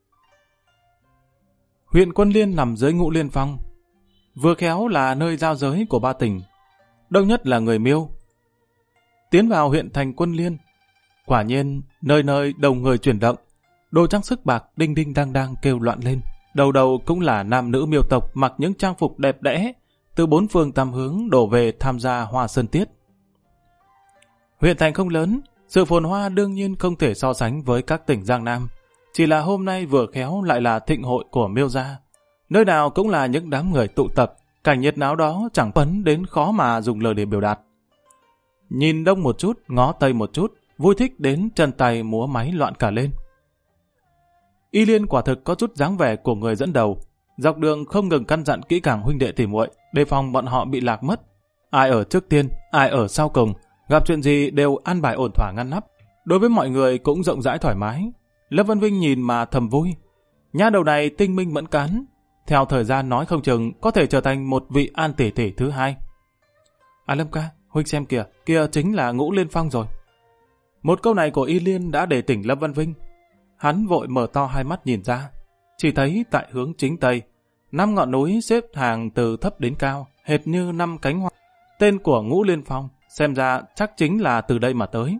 Huyện Quân Liên nằm dưới Ngũ Liên Phong, vừa khéo là nơi giao giới của ba tỉnh, đông nhất là người Miêu. Tiến vào huyện thành Quân Liên, quả nhiên nơi nơi đồng người chuyển động, đồ trang sức bạc đinh đinh đang đang kêu loạn lên, đầu đầu cũng là nam nữ Miêu tộc mặc những trang phục đẹp đẽ, từ bốn phương tám hướng đổ về tham gia hoa sơn tiết. Huyện thành không lớn, sự phồn hoa đương nhiên không thể so sánh với các tỉnh Giang Nam, chỉ là hôm nay vừa khéo lại là thịnh hội của Miêu gia, nơi nào cũng là những đám người tụ tập, cảnh nhiệt náo đó chẳng phấn đến khó mà dùng lời để biểu đạt. Nhìn đông một chút, ngó tây một chút, vui thích đến chân tay múa máy loạn cả lên. Y Liên quả thực có chút dáng vẻ của người dẫn đầu, dọc đường không ngừng căn dặn kỹ càng huynh đệ tỉ muội, đề phòng bọn họ bị lạc mất. Ai ở trước tiên, ai ở sau cùng, gặp chuyện gì đều an bài ổn thỏa ngăn nắp. Đối với mọi người cũng rộng rãi thoải mái. Lâm Vân Vinh nhìn mà thầm vui. Nha đầu này tinh minh mẫn cán, theo thời gian nói không chừng có thể trở thành một vị An tỷ tỷ thứ hai. À Lâm ca, huynh xem kìa, kia chính là Ngũ Liên Phong rồi. Một câu này của Y Liên đã để tỉnh Lâm Vân Vinh. Hắn vội mở to hai mắt nhìn ra, chỉ thấy tại hướng chính tây, 5 ngọn núi xếp hàng từ thấp đến cao, hệt như 5 cánh hoa. Tên của Ngũ Liên Phong xem ra chắc chính là từ đây mà tới.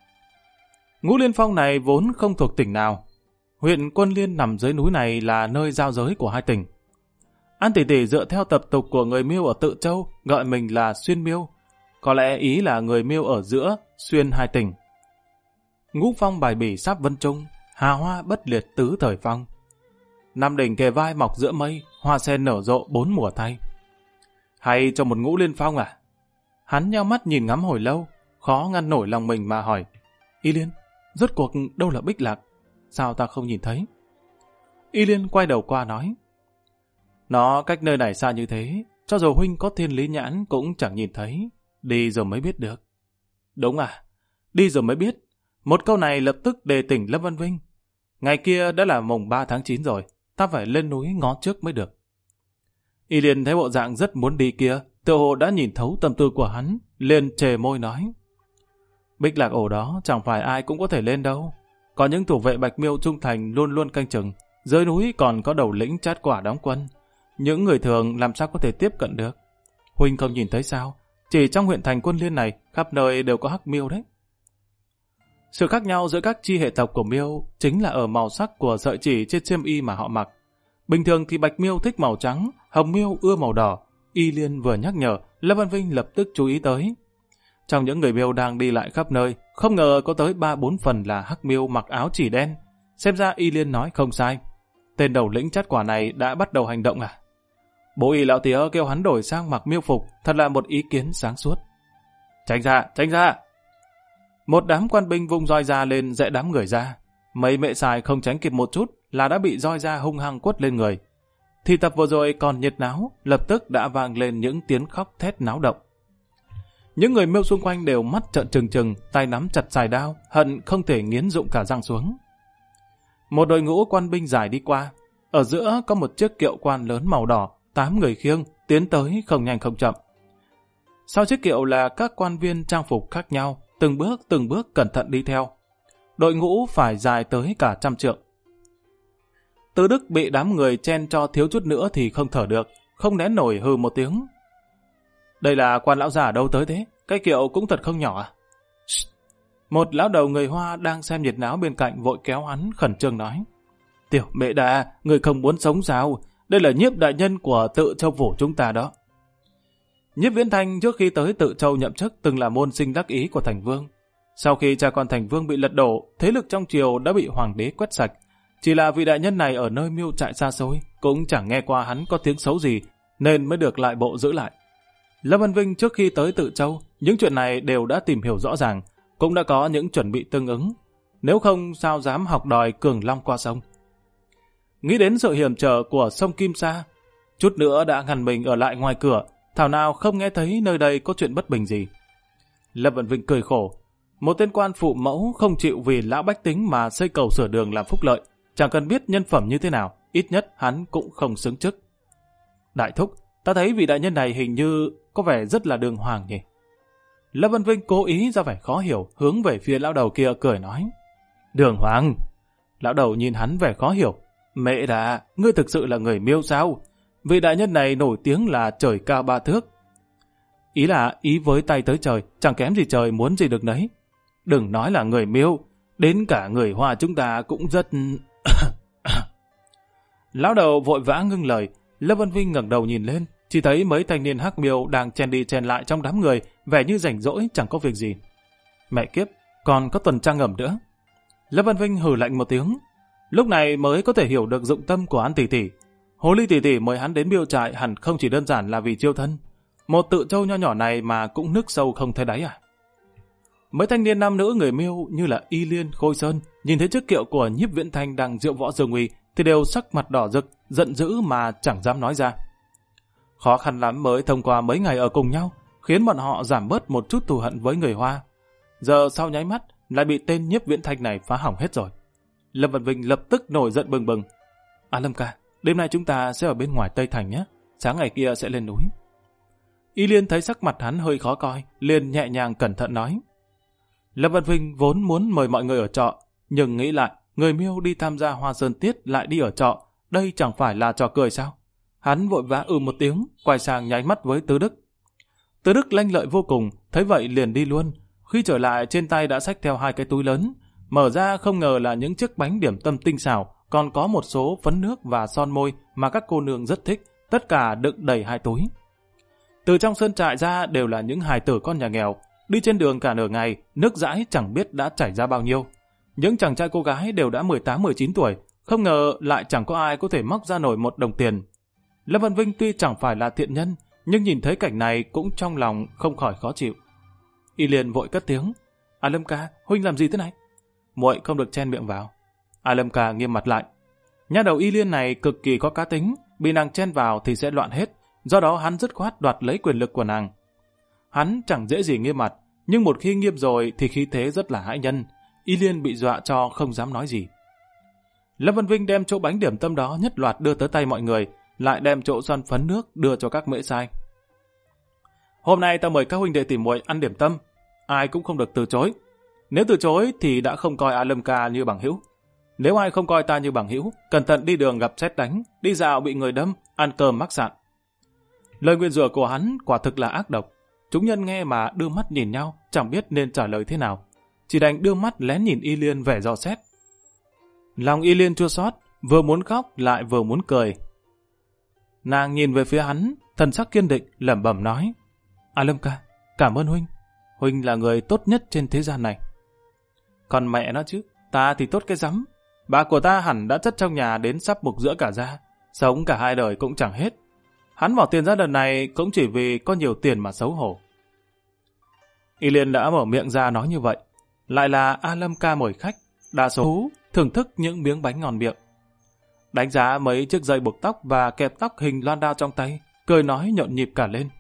Ngũ Liên Phong này vốn không thuộc tỉnh nào. Huyện Quân Liên nằm dưới núi này là nơi giao giới của hai tỉnh. An tỷ tỷ dựa theo tập tục của người Miêu ở Tự Châu gọi mình là Xuyên Miêu. Có lẽ ý là người Miêu ở giữa, xuyên hai tỉnh. Ngũ phong bài bỉ sáp vân trung, hà hoa bất liệt tứ thời phong. Năm đỉnh kề vai mọc giữa mây, hoa sen nở rộ 4 mùa thay. Hay cho một Ngũ Liên Phong à? Hắn nheo mắt nhìn ngắm hồi lâu, khó ngăn nổi lòng mình mà hỏi: Y Liên, rốt cuộc đâu là Bích Lạc? Sao ta không nhìn thấy? Y Liên quay đầu qua nói: nó cách nơi này xa như thế, cho dù huynh có thiên lý nhãn cũng chẳng nhìn thấy, đi rồi mới biết được. Đúng à, đi rồi mới biết. Một câu này lập tức đề tỉnh Lâm Văn Vinh. Ngày kia đã là mùng 3 tháng 9 rồi, ta phải lên núi ngó trước mới được. Y Liên thấy bộ dạng rất muốn đi kia, tựa hồ đã nhìn thấu tâm tư của hắn, liền chề môi nói: Bích Lạc ổ đó chẳng phải ai cũng có thể lên đâu. Có những thủ vệ Bạch Miêu trung thành luôn luôn canh chừng, dưới núi còn có đầu lĩnh Chát Quả đóng quân. Những người thường làm sao có thể tiếp cận được? Huynh không nhìn thấy sao? Chỉ trong huyện thành Quân Liên này, khắp nơi đều có hắc miêu đấy. Sự khác nhau giữa các chi hệ tộc của miêu chính là ở màu sắc của sợi chỉ trên xiêm y mà họ mặc. Bình thường thì Bạch Miêu thích màu trắng, Hồng Miêu ưa màu đỏ. Y Liên vừa nhắc nhở, Lâm Văn Vinh lập tức chú ý tới. Trong những người miêu đang đi lại khắp nơi, không ngờ có tới 3-4 phần là hắc miêu mặc áo chỉ đen. Xem ra Y Liên nói không sai. Tên đầu lĩnh Chát Quả này đã bắt đầu hành động à? Bố Y lão tía kêu hắn đổi sang mặc miêu phục, thật là một ý kiến sáng suốt. Tránh ra, tránh ra! Một đám quan binh vung roi ra lên dạy đám người ra. Mấy mẹ xài không tránh kịp một chút là đã bị roi ra hung hăng quất lên người. Thì tập vừa rồi còn nhiệt náo, lập tức đã vang lên những tiếng khóc thét náo động. Những người miêu xung quanh đều mắt trợn trừng trừng, tay nắm chặt sài đao, hận không thể nghiến rụng cả răng xuống. Một đội ngũ quan binh dài đi qua, ở giữa có một chiếc kiệu quan lớn màu đỏ, 8 người khiêng, tiến tới không nhanh không chậm. Sau chiếc kiệu là các quan viên trang phục khác nhau, từng bước cẩn thận đi theo. Đội ngũ phải dài tới cả 100 trượng. Từ Đức bị đám người chen cho thiếu chút nữa thì không thở được, không nén nổi hừ một tiếng. Đây là quan lão già đâu tới thế? Cái kiệu cũng thật không nhỏ à? Một lão đầu người Hoa đang xem nhiệt náo bên cạnh vội kéo hắn khẩn trương nói: Tiểu Mẹ Đà, người không muốn sống sao? Đây là Nhiếp đại nhân của Tự Châu phủ chúng ta đó. Nhiếp Viễn Thanh trước khi tới Tự Châu nhậm chức từng là môn sinh đắc ý của Thành Vương. Sau khi cha con Thành Vương bị lật đổ, thế lực trong triều đã bị hoàng đế quét sạch. Chỉ là vị đại nhân này ở nơi miêu trại xa xôi, cũng chẳng nghe qua hắn có tiếng xấu gì, nên mới được lại bộ giữ lại. Lâm Văn Vinh trước khi tới Tự Châu, những chuyện này đều đã tìm hiểu rõ ràng, cũng đã có những chuẩn bị tương ứng. Nếu không sao dám học đòi cường long qua sông. Nghĩ đến sự hiểm trở của sông Kim Sa, chút nữa đã ngăn mình ở lại ngoài cửa, thảo nào không nghe thấy nơi đây có chuyện bất bình gì. Lâm Văn Vinh cười khổ. Một tên quan phụ mẫu không chịu vì lão bách tính mà xây cầu sửa đường làm phúc lợi, chẳng cần biết nhân phẩm như thế nào, ít nhất hắn cũng không xứng chức. Đại thúc, ta thấy vị đại nhân này hình như có vẻ rất là đường hoàng nhỉ. Lâm Văn Vinh cố ý ra vẻ khó hiểu, hướng về phía lão đầu kia cười nói. Đường hoàng? Lão đầu nhìn hắn vẻ khó hiểu. Mẹ đà, ngươi thực sự là người Miêu sao? Vị đại nhân này nổi tiếng là trời cao 3 thước. Ý là ý với tay tới trời, chẳng kém gì trời muốn gì được nấy. Đừng nói là người Miêu, đến cả người Hoa chúng ta cũng rất... Lão đầu vội vã ngưng lời. Lâm Văn Vinh ngẩng đầu nhìn lên, chỉ thấy mấy thanh niên hắc miêu đang chen đi chen lại trong đám người, vẻ như rảnh rỗi chẳng có việc gì. Mẹ kiếp, còn có tuần tra ngầm nữa. Lâm Văn Vinh hừ lạnh một tiếng. Lúc này mới có thể hiểu được dụng tâm của hắn tỷ tỷ. Hồ ly tỷ tỷ mời hắn đến Miêu trại hẳn không chỉ đơn giản là vì chiêu thân. Một tự châu nho nhỏ này mà cũng nước sâu không thấy đáy à? Mấy thanh niên nam nữ người Miêu như là Y Liên, Khôi Sơn, nhìn thấy chiếc kiệu của Nhiếp Viễn Thanh đang diệu võ Dương Uy thì đều sắc mặt đỏ rực, giận dữ mà chẳng dám nói ra. Khó khăn lắm mới thông qua mấy ngày ở cùng nhau, khiến bọn họ giảm bớt một chút thù hận với người Hoa. Giờ sau nháy mắt lại bị tên Nhiếp Viễn Thanh này phá hỏng hết rồi. Lâm Văn Vinh lập tức nổi giận bừng bừng. Lâm ca, đêm nay chúng ta sẽ ở bên ngoài Tây Thành nhé, sáng ngày kia sẽ lên núi. Y Liên thấy sắc mặt hắn hơi khó coi, liền nhẹ nhàng cẩn thận nói. Lâm Văn Vinh vốn muốn mời mọi người ở trọ, nhưng nghĩ lại, người Miêu đi tham gia Hoa Sơn Tiết lại đi ở trọ, đây chẳng phải là trò cười sao? Hắn vội vã một tiếng, quay sang nháy mắt với Tứ Đức. Tứ Đức lanh lợi vô cùng, thấy vậy liền đi luôn. Khi trở lại trên tay đã xách theo 2 cái túi lớn, mở ra không ngờ là những chiếc bánh điểm tâm tinh xảo, còn có một số phấn nước và son môi mà các cô nương rất thích, tất cả đựng đầy 2 túi. Từ trong sơn trại ra đều là những hài tử con nhà nghèo, đi trên đường cả nửa ngày, nước dãi chẳng biết đã chảy ra bao nhiêu. Những chàng trai cô gái đều đã 18-19 tuổi, không ngờ lại chẳng có ai có thể móc ra nổi 1 đồng tiền. Lâm Văn Vinh tuy chẳng phải là thiện nhân, nhưng nhìn thấy cảnh này cũng trong lòng không khỏi khó chịu. Y Liên vội cất tiếng. Lâm ca, huynh làm gì thế này? Muội không được chen miệng vào. Lâm ca nghiêm mặt lại. Nha đầu Y Liên này cực kỳ có cá tính, bị nàng chen vào thì sẽ loạn hết, do đó hắn dứt khoát đoạt lấy quyền lực của nàng. Hắn chẳng dễ gì nghiêm mặt, nhưng một khi nghiêm rồi thì khí thế rất là hãi nhân. Y Liên bị dọa cho không dám nói gì. Lâm Văn Vinh đem chỗ bánh điểm tâm đó nhất loạt đưa tới tay mọi người, lại đem chỗ son phấn nước đưa cho các mễ sai. Hôm nay ta mời các huynh đệ tỉ muội ăn điểm tâm, ai cũng không được từ chối. Nếu từ chối thì đã không coi Lâm ca như bằng hữu. Nếu ai không coi ta như bằng hữu, cẩn thận đi đường gặp sét đánh, đi dạo bị người đâm, ăn cơm mắc sạn. Lời nguyền rủa của hắn quả thực là ác độc. Chúng nhân nghe mà đưa mắt nhìn nhau, chẳng biết nên trả lời thế nào. Chỉ đành đưa mắt lén nhìn Y Liên vẻ dò xét. Lòng Y Liên chua xót, vừa muốn khóc lại vừa muốn cười. Nàng nhìn về phía hắn, thần sắc kiên định, lẩm bẩm nói. Lâm ca, cảm ơn huynh. Huynh là người tốt nhất trên thế gian này. Còn mẹ nó chứ, ta thì tốt cái rắm. Bà của ta hẳn đã chất trong nhà đến sắp mục giữa cả ra, sống cả 2 đời cũng chẳng hết. Hắn bỏ tiền ra đợt này cũng chỉ vì có nhiều tiền mà xấu hổ. Y Liên đã mở miệng ra nói như vậy. Lại là Lâm ca mời khách, đa số thưởng thức những miếng bánh ngon miệng. Đánh giá mấy chiếc dây buộc tóc và kẹp tóc hình loan đao trong tay, cười nói nhộn nhịp cả lên.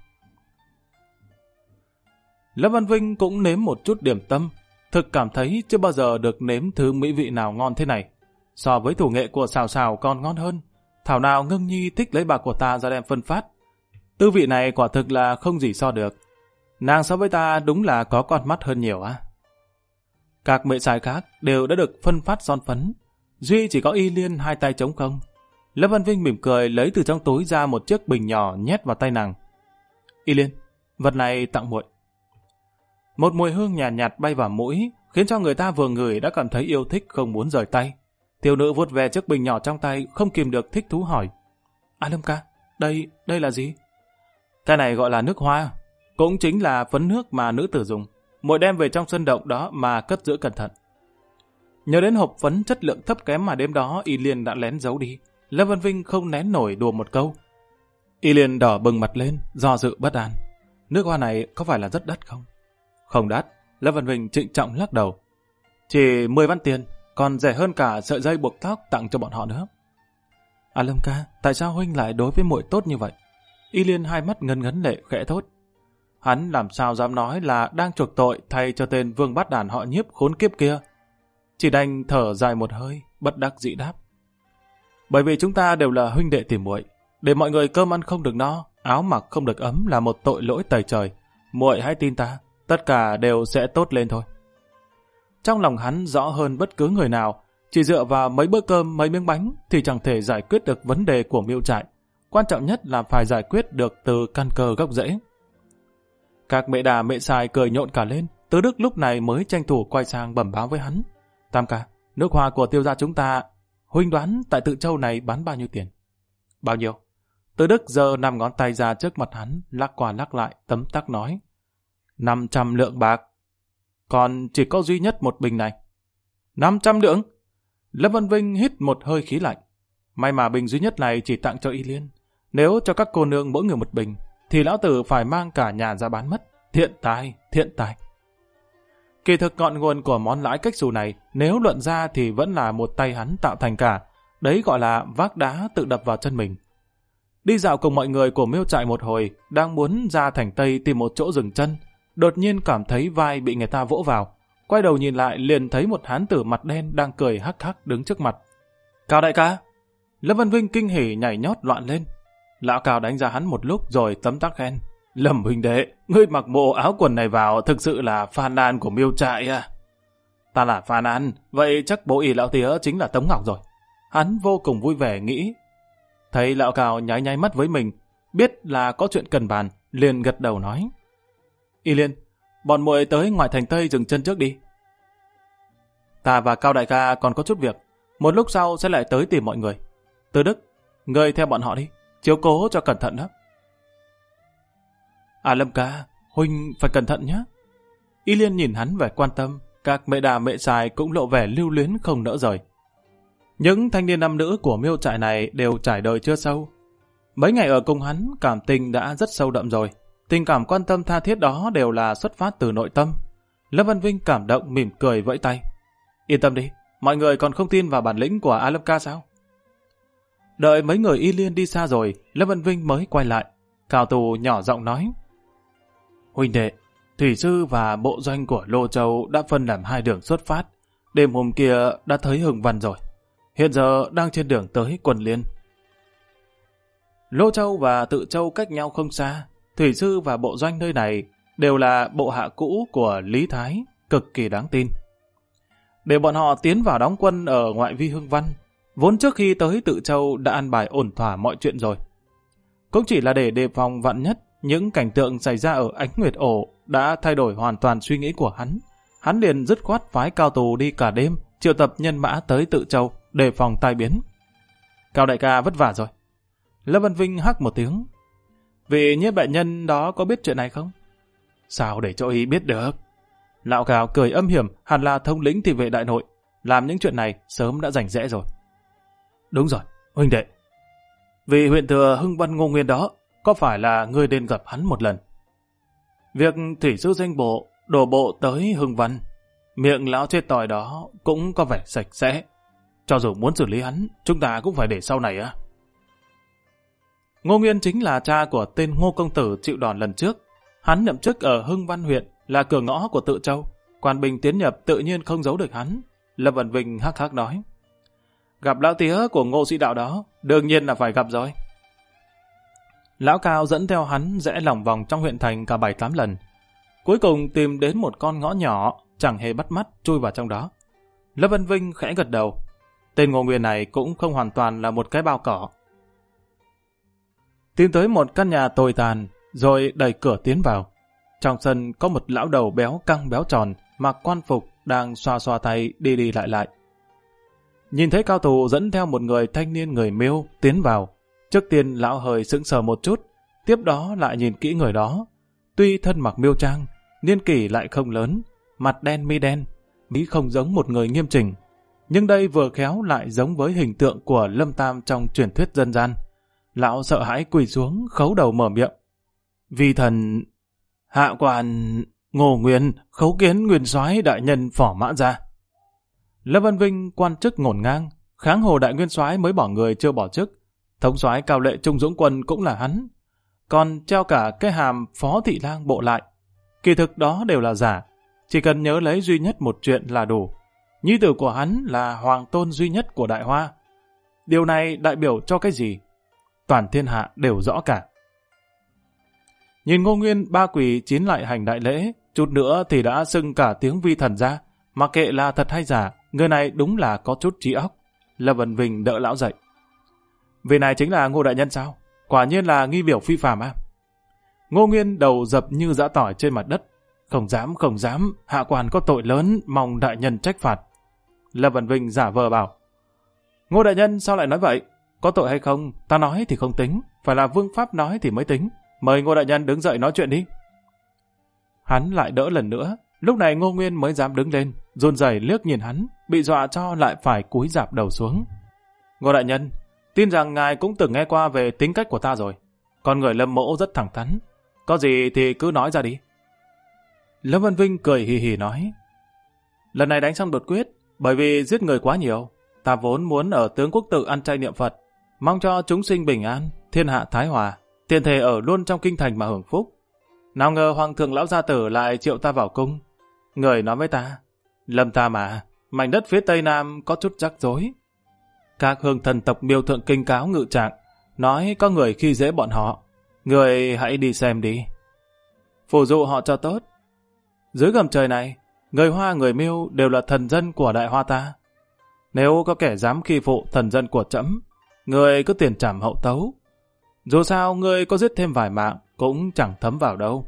Lâm Văn Vinh cũng nếm một chút điểm tâm, thực cảm thấy chưa bao giờ được nếm thứ mỹ vị nào ngon thế này. So với thủ nghệ của Sào Sào còn ngon hơn. Thảo nào Ngưng Nhi thích lấy bạc của ta ra đem phân phát. Tư vị này quả thực là không gì so được. Nàng so với ta đúng là có con mắt hơn nhiều á. Các mệ sai khác đều đã được phân phát son phấn, duy chỉ có Y Liên 2 tay trống không. Lâm Văn Vinh mỉm cười lấy từ trong túi ra một chiếc bình nhỏ nhét vào tay nàng. Y Liên, vật này tặng muội. Một mùi hương nhàn nhạt bay vào mũi, khiến cho người ta vừa ngửi đã cảm thấy yêu thích không muốn rời tay. Thiếu nữ vuốt ve chiếc bình nhỏ trong tay, không kìm được thích thú hỏi. Lâm ca, đây là gì? Cái này gọi là nước hoa, cũng chính là phấn nước mà nữ tử dùng. Muội đem về trong sân động đó mà cất giữ cẩn thận. Nhớ đến hộp phấn chất lượng thấp kém mà đêm đó Y Liên đã lén giấu đi, Lâm Văn Vinh không nén nổi đùa một câu. Y Liên đỏ bừng mặt lên, do dự bất an. Nước hoa này có phải là rất đắt không? Không đắt, Lâm Văn Vinh trịnh trọng lắc đầu. Chỉ 10 văn tiền, còn rẻ hơn cả sợi dây buộc tóc tặng cho bọn họ nữa. Lâm ca, tại sao huynh lại đối với muội tốt như vậy? Y Liên hai mắt ngấn ngấn lệ khẽ thốt. Hắn làm sao dám nói là đang chuộc tội thay cho tên Vương Bát Đàn họ Nhiếp khốn kiếp kia. Chỉ đành thở dài một hơi, bất đắc dĩ đáp. Bởi vì chúng ta đều là huynh đệ tỉ muội, để mọi người cơm ăn không được no, áo mặc không được ấm là một tội lỗi tày trời. Muội hãy tin ta, tất cả đều sẽ tốt lên thôi. Trong lòng hắn rõ hơn bất cứ người nào, chỉ dựa vào mấy bữa cơm, mấy miếng bánh thì chẳng thể giải quyết được vấn đề của Miêu Trại. Quan trọng nhất là phải giải quyết được từ căn cơ gốc rễ. Các mẹ đà mẹ xài cười nhộn cả lên. Tứ Đức lúc này mới tranh thủ quay sang bẩm báo với hắn. Tam ca, nước hoa của Tiêu gia chúng ta, huynh đoán tại Tự Châu này bán bao nhiêu tiền? Bao nhiêu? Tứ Đức giơ 5 ngón tay ra trước mặt hắn, lắc qua lắc lại, tấm tắc nói. 500 lượng bạc. Còn chỉ có duy nhất một bình này. 500 lượng? Lâm Văn Vinh hít một hơi khí lạnh. May mà bình duy nhất này chỉ tặng cho Y Liên. Nếu cho các cô nương mỗi người một bình, thì lão tử phải mang cả nhà ra bán mất. Thiện tài, thiện tài. Kỳ thực ngọn nguồn của món lãi cách xù này, nếu luận ra thì vẫn là một tay hắn tạo thành cả. Đấy gọi là vác đá tự đập vào chân mình. Đi dạo cùng mọi người của Miêu Trại một hồi, đang muốn ra thành Tây tìm một chỗ dừng chân, đột nhiên cảm thấy vai bị người ta vỗ vào. Quay đầu nhìn lại liền thấy một hán tử mặt đen đang cười hắc hắc đứng trước mặt. Cao đại ca! Lâm Văn Vinh kinh hỉ nhảy nhót loạn lên. Lão Cao đánh ra hắn một lúc rồi tấm tắc khen. Lâm huynh đệ, ngươi mặc bộ áo quần này vào thực sự là Phan An của Miêu Trại à? Ta là Phan An, vậy chắc bố ỷ lão tía chính là Tống Ngọc rồi. Hắn vô cùng vui vẻ nghĩ. Thấy lão Cao nháy nháy mắt với mình, biết là có chuyện cần bàn, liền gật đầu nói. Y Liên, bọn muội tới ngoài thành Tây dừng chân trước đi. Ta và Cao đại ca còn có chút việc, một lúc sau sẽ lại tới tìm mọi người. Từ Đức, ngươi theo bọn họ đi, chiếu cố cho cẩn thận đó. À Lâm ca, huynh phải cẩn thận nhé. Y Liên nhìn hắn vẻ quan tâm, các mẹ đà mẹ xài cũng lộ vẻ lưu luyến không nỡ rời. Những thanh niên nam nữ của Miêu Trại này đều trải đời chưa sâu. Mấy ngày ở cùng hắn, cảm tình đã rất sâu đậm rồi. Tình cảm quan tâm tha thiết đó đều là xuất phát từ nội tâm. Lâm Văn Vinh cảm động mỉm cười vẫy tay. Yên tâm đi, mọi người còn không tin vào bản lĩnh của A Lâm ca sao? Đợi mấy người Y Liên đi xa rồi, Lâm Văn Vinh mới quay lại. Cao Tù nhỏ giọng nói. Huynh đệ, thủy sư và bộ doanh của Lô Châu đã phân làm 2 đường xuất phát. Đêm hôm kia đã thấy Hưng Văn rồi. Hiện giờ đang trên đường tới Quân Liên. Lô Châu và Tự Châu cách nhau không xa. Thủy sư và bộ doanh nơi này đều là bộ hạ cũ của Lý Thái, cực kỳ đáng tin. Để bọn họ tiến vào đóng quân ở ngoại vi Hưng Văn, vốn trước khi tới Tự Châu đã an bài ổn thỏa mọi chuyện rồi. Cũng chỉ là để đề phòng vạn nhất, những cảnh tượng xảy ra ở Ánh Nguyệt Ổ đã thay đổi hoàn toàn suy nghĩ của hắn. Hắn liền dứt khoát phái Cao Tù đi cả đêm, triệu tập nhân mã tới Tự Châu, đề phòng tai biến. Cao đại ca vất vả rồi. Lâm Văn Vinh hắc một tiếng. Vị nhiếp đại nhân đó có biết chuyện này không? Sao để cho y biết được? Lão Cao cười âm hiểm, hẳn là thống lĩnh thị vệ đại nội, làm những chuyện này sớm đã rành rẽ rồi. Đúng rồi, huynh đệ. Vị huyện thừa Hưng Văn Ngô Nguyên đó, có phải là ngươi nên gặp hắn một lần? Việc thủy sư danh bộ đổ bộ tới Hưng Văn, miệng lão chết tòi đó cũng có vẻ sạch sẽ. Cho dù muốn xử lý hắn, chúng ta cũng phải để sau này á. Ngô Nguyên chính là cha của tên Ngô công tử chịu đòn lần trước. Hắn nhậm chức ở Hưng Văn huyện, là cửa ngõ của Tự Châu. Quan binh tiến nhập tự nhiên không giấu được hắn. Lâm Văn Vinh hắc hắc nói. Gặp lão tía của Ngô sĩ đạo đó, đương nhiên là phải gặp rồi. Lão Cao dẫn theo hắn rẽ lòng vòng trong huyện thành cả 7-8 lần. Cuối cùng tìm đến một con ngõ nhỏ, chẳng hề bắt mắt chui vào trong đó. Lâm Văn Vinh khẽ gật đầu. Tên Ngô Nguyên này cũng không hoàn toàn là một cái bao cỏ. Tìm tới một căn nhà tồi tàn, rồi đẩy cửa tiến vào. Trong sân có một lão đầu béo căng béo tròn, mặc quan phục, đang xoa xoa tay đi đi lại lại. Nhìn thấy Cao Tù dẫn theo một người thanh niên người Miêu tiến vào. Trước tiên lão hơi sững sờ một chút, tiếp đó lại nhìn kỹ người đó. Tuy thân mặc Miêu trang, niên kỷ lại không lớn, mặt đen mi đen, mỹ không giống một người nghiêm chỉnh. Nhưng đây vừa khéo lại giống với hình tượng của Lâm Tam trong truyền thuyết dân gian. Lão sợ hãi quỳ xuống, khấu đầu mở miệng. Vi thần, hạ quan, Ngô Nguyên, khấu kiến nguyên soái đại nhân Phỏ Mã Gia. Lâm Văn Vinh quan chức ngổn ngang, kháng hồ đại nguyên soái mới bỏ người chưa bỏ chức. Thống soái Cao Lệ Trung Dũng Quân cũng là hắn. còn treo cả cái hàm phó thị lang bộ lại. Kỳ thực đó đều là giả, chỉ cần nhớ lấy duy nhất một chuyện là đủ. Nhi tử của hắn là hoàng tôn duy nhất của Đại Hoa. Điều này đại biểu cho cái gì? Toàn thiên hạ đều rõ cả. Nhìn Ngô Nguyên ba quỳ chín lại hành đại lễ, chút nữa thì đã xưng cả tiếng vi thần ra. Mặc kệ là thật hay giả, người này đúng là có chút trí óc. Lâm Vân Vinh đỡ lão dậy. Vị này chính là Ngô đại nhân sao? Quả nhiên là nghi biểu phi phàm à? Ngô Nguyên đầu dập như giã tỏi trên mặt đất. Không dám, hạ quan có tội lớn, mong đại nhân trách phạt. Lâm Vân Vinh giả vờ bảo. Ngô đại nhân sao lại nói vậy? Có tội hay không, ta nói thì không tính, phải là vương pháp nói thì mới tính. Mời Ngô đại nhân đứng dậy nói chuyện đi. Hắn lại đỡ lần nữa, lúc này Ngô Nguyên mới dám đứng lên, run rẩy liếc nhìn hắn, bị dọa cho lại phải cúi rạp đầu xuống. Ngô đại nhân, tin rằng ngài cũng từng nghe qua về tính cách của ta rồi. Con người Lâm mỗ rất thẳng thắn, có gì thì cứ nói ra đi. Lâm Vân Vinh cười hì hì nói. Lần này đánh xong đột quyết, bởi vì giết người quá nhiều, ta vốn muốn ở tướng quốc tự ăn chay niệm Phật, mong cho chúng sinh bình an, thiên hạ thái hòa, tiền thể ở luôn trong kinh thành mà hưởng phúc. Nào ngờ hoàng thượng lão gia tử lại triệu ta vào cung. Người nói với ta, Lâm ta mà, mảnh đất phía tây nam có chút rắc rối. Các hương thần tộc miêu thượng kinh cáo ngự trạng, nói có người khi dễ bọn họ. Người hãy đi xem đi. Phù dụ họ cho tốt. Dưới gầm trời này, người Hoa người Miêu đều là thần dân của Đại Hoa ta. Nếu có kẻ dám khi phụ thần dân của trẫm, người cứ tiền trảm hậu tấu. Dù sao người có giết thêm vài mạng cũng chẳng thấm vào đâu.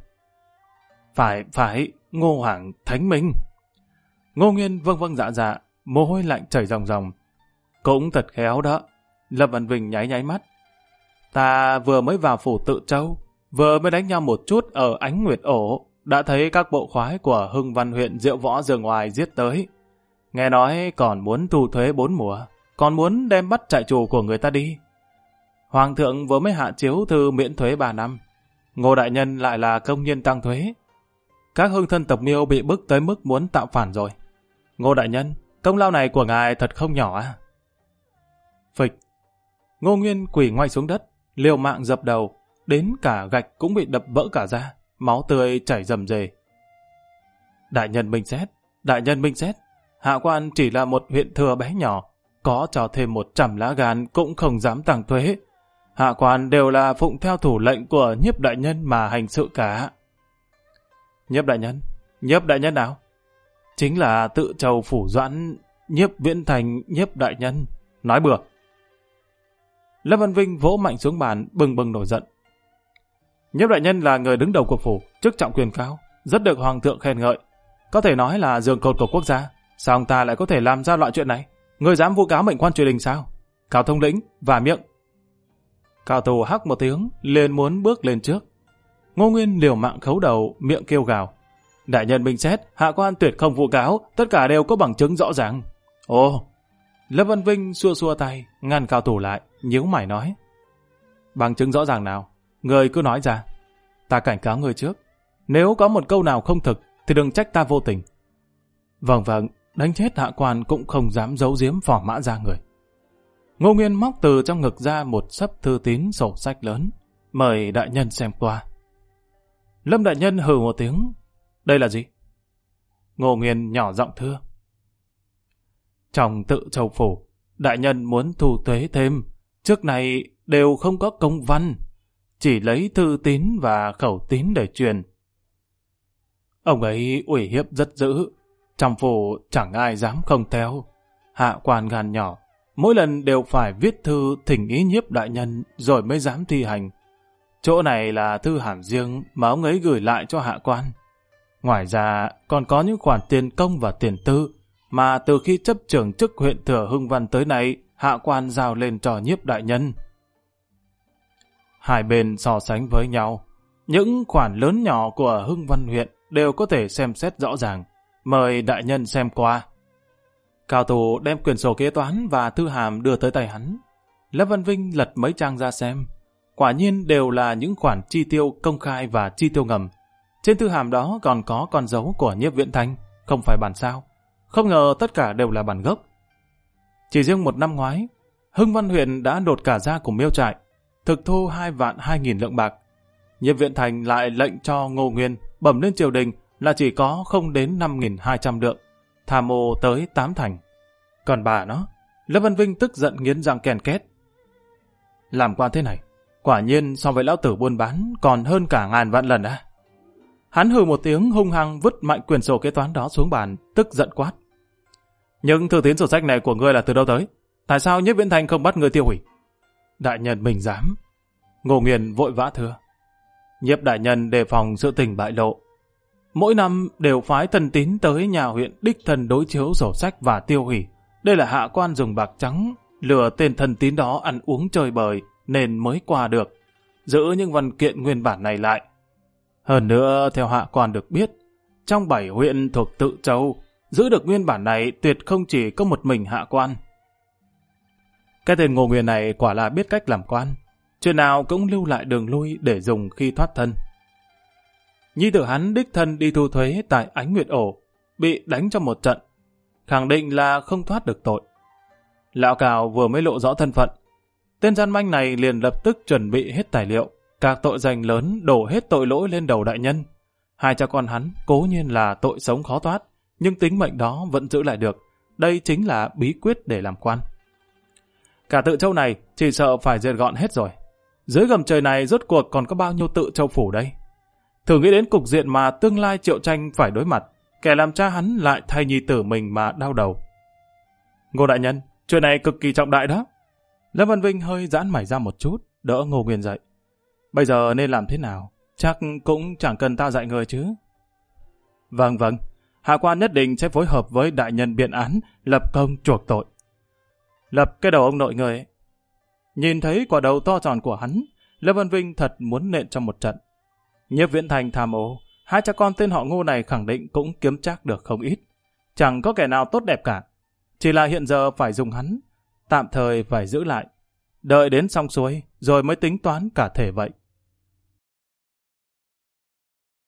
Phải, Ngô Hoàng thánh minh. Ngô Nguyên vâng dạ, mồ hôi lạnh chảy ròng ròng. Cũng thật khéo đó. Lâm Văn Vinh nháy mắt. Ta vừa mới vào phủ Tự Châu, vừa mới đánh nhau một chút ở Ánh Nguyệt Ổ, đã thấy các bộ khoái của Hưng Văn huyện Diệu Võ Dường Ngoài giết tới. Nghe nói còn muốn thu thuế 4 mùa, còn muốn đem bắt trại chủ của người ta đi. Hoàng thượng vừa mới hạ chiếu thư miễn thuế 3 năm. Ngô đại nhân lại là công nhân tăng thuế. Các hương thân tộc Miêu bị bức tới mức muốn tạo phản rồi. Ngô đại nhân, công lao này của ngài thật không nhỏ à? Phịch. Ngô Nguyên quỳ ngoay xuống đất, liều mạng dập đầu, đến cả gạch cũng bị đập vỡ cả ra, máu tươi chảy rầm rề. Đại nhân minh xét, hạ quan chỉ là một huyện thừa bé nhỏ, có cho thêm 100 lá gan cũng không dám tăng thuế. Hạ quan đều là phụng theo thủ lệnh của Nhiếp đại nhân mà hành sự cả. Nhiếp đại nhân nào? Chính là Tự Châu phủ Doãn, Nhiếp Viễn Thành Nhiếp đại nhân. Nói bừa. Lâm Văn Vinh vỗ mạnh xuống bàn, bừng nổi giận. Nhiếp đại nhân là người đứng đầu của phủ, chức trọng quyền cao, rất được hoàng thượng khen ngợi, có thể nói là giường cột của quốc gia. Sao ông ta lại có thể làm ra loại chuyện này? Người dám vu cáo mệnh quan triều đình sao? Cao thống lĩnh, và miệng. Cao tù hắc một tiếng, liền muốn bước lên trước. Ngô Nguyên liều mạng khấu đầu, miệng kêu gào. Đại nhân minh xét, hạ quan tuyệt không vu cáo, tất cả đều có bằng chứng rõ ràng. Ồ! Lâm Văn Vinh xua tay, ngăn Cao tù lại, nhíu mày nói. Bằng chứng rõ ràng nào? Người cứ nói ra. Ta cảnh cáo người trước. Nếu có một câu nào không thực, thì đừng trách ta vô tình. Vâng, đánh chết hạ quan cũng không dám giấu giếm phỏ mã ra người. Ngô Nguyên móc từ trong ngực ra một xấp thư tín sổ sách lớn. Mời đại nhân xem qua. Lâm đại nhân hừ một tiếng. Đây là gì? Ngô Nguyên nhỏ giọng thưa. Trong Tự Châu phủ, đại nhân muốn thu thuế thêm. Trước này đều không có công văn, chỉ lấy thư tín và khẩu tín để truyền. Ông ấy uy hiếp rất dữ, trong phủ chẳng ai dám không theo. Hạ quan gan nhỏ, mỗi lần đều phải viết thư thỉnh ý Nhiếp đại nhân rồi mới dám thi hành. Chỗ này là thư hàm riêng mà ông ấy gửi lại cho hạ quan. Ngoài ra còn có những khoản tiền công và tiền tư mà từ khi chấp trưởng chức huyện thừa Hưng Văn tới nay hạ quan giao lên cho Nhiếp đại nhân. Hai bên so sánh với nhau, những khoản lớn nhỏ của Hưng Văn huyện đều có thể xem xét rõ ràng. Mời đại nhân xem qua. Cao tù đem quyển sổ kế toán và thư hàm đưa tới tay hắn. Lâm Văn Vinh lật mấy trang ra xem. Quả nhiên đều là những khoản chi tiêu công khai và chi tiêu ngầm. Trên thư hàm đó còn có con dấu của Nhiếp Viễn Thành, không phải bản sao. Không ngờ tất cả đều là bản gốc. Chỉ riêng một năm ngoái, Hưng Văn huyện đã đột cả ra của Miêu trại, thực thu 2.200.000 lượng bạc. Nhiếp Viễn Thành lại lệnh cho Ngô Nguyên bẩm lên triều đình là chỉ có không đến 5.200 lượng, tham ô tới 8 thành. Còn bà nó, Lâm Văn Vinh tức giận nghiến răng ken két. Làm quan thế này, quả nhiên so với lão tử buôn bán còn hơn cả ngàn vạn lần á. Hắn hừ một tiếng hung hăng vứt mạnh quyển sổ kế toán đó xuống bàn, tức giận quát. Nhưng thư tín sổ sách này của ngươi là từ đâu tới? Tại sao Nhiếp Viễn Thành không bắt ngươi tiêu hủy? Đại nhân mình dám. Ngô Nguyên vội vã thưa. Nhiếp đại nhân đề phòng sự tình bại lộ. Mỗi năm đều phái thân tín tới nhà huyện đích thân đối chiếu sổ sách và tiêu hủy. Đây là hạ quan dùng bạc trắng lừa tên thân tín đó ăn uống chơi bời nên mới qua được. Giữ những văn kiện nguyên bản này lại. Hơn nữa, theo hạ quan được biết, trong 7 huyện thuộc Tự Châu, giữ được nguyên bản này tuyệt không chỉ có một mình hạ quan. Cái tên Ngô Nguyên này quả là biết cách làm quan, chuyện nào cũng lưu lại đường lui để dùng khi thoát thân. Nhi tử hắn đích thân đi thu thuế tại Ánh Nguyệt Ổ, bị đánh trong một trận, khẳng định là không thoát được tội. Lão Cào vừa mới lộ rõ thân phận, tên gian manh này liền lập tức chuẩn bị hết tài liệu, các tội danh lớn đổ hết tội lỗi lên đầu đại nhân. Hai cha con hắn cố nhiên là tội sống khó thoát, nhưng tính mệnh đó vẫn giữ lại được. Đây chính là bí quyết để làm quan. Cả Tự Châu này chỉ sợ phải diệt gọn hết rồi. Dưới gầm trời này rốt cuộc còn có bao nhiêu Tự Châu phủ đây? Thử nghĩ đến cục diện mà tương lai Triệu Tranh phải đối mặt, kẻ làm cha hắn lại thay nhi tử mình mà đau đầu. Ngô đại nhân, chuyện này cực kỳ trọng đại đó. Lâm Văn Vinh hơi giãn mày ra một chút, đỡ Ngô Nguyên dậy. Bây giờ nên làm thế nào? Chắc cũng chẳng cần ta dạy người chứ. Vâng, hạ quan nhất định sẽ phối hợp với đại nhân biện án, lập công chuộc tội. Lập cái đầu ông nội người ấy. Nhìn thấy quả đầu to tròn của hắn, Lâm Văn Vinh thật muốn nện trong một trận. Nhiếp Viễn Thành tham ô, hai cha con tên họ Ngô này khẳng định cũng kiếm trác được không ít. Chẳng có kẻ nào tốt đẹp cả. Chỉ là hiện giờ phải dùng hắn, tạm thời phải giữ lại. Đợi đến xong xuôi, rồi mới tính toán cả thể vậy.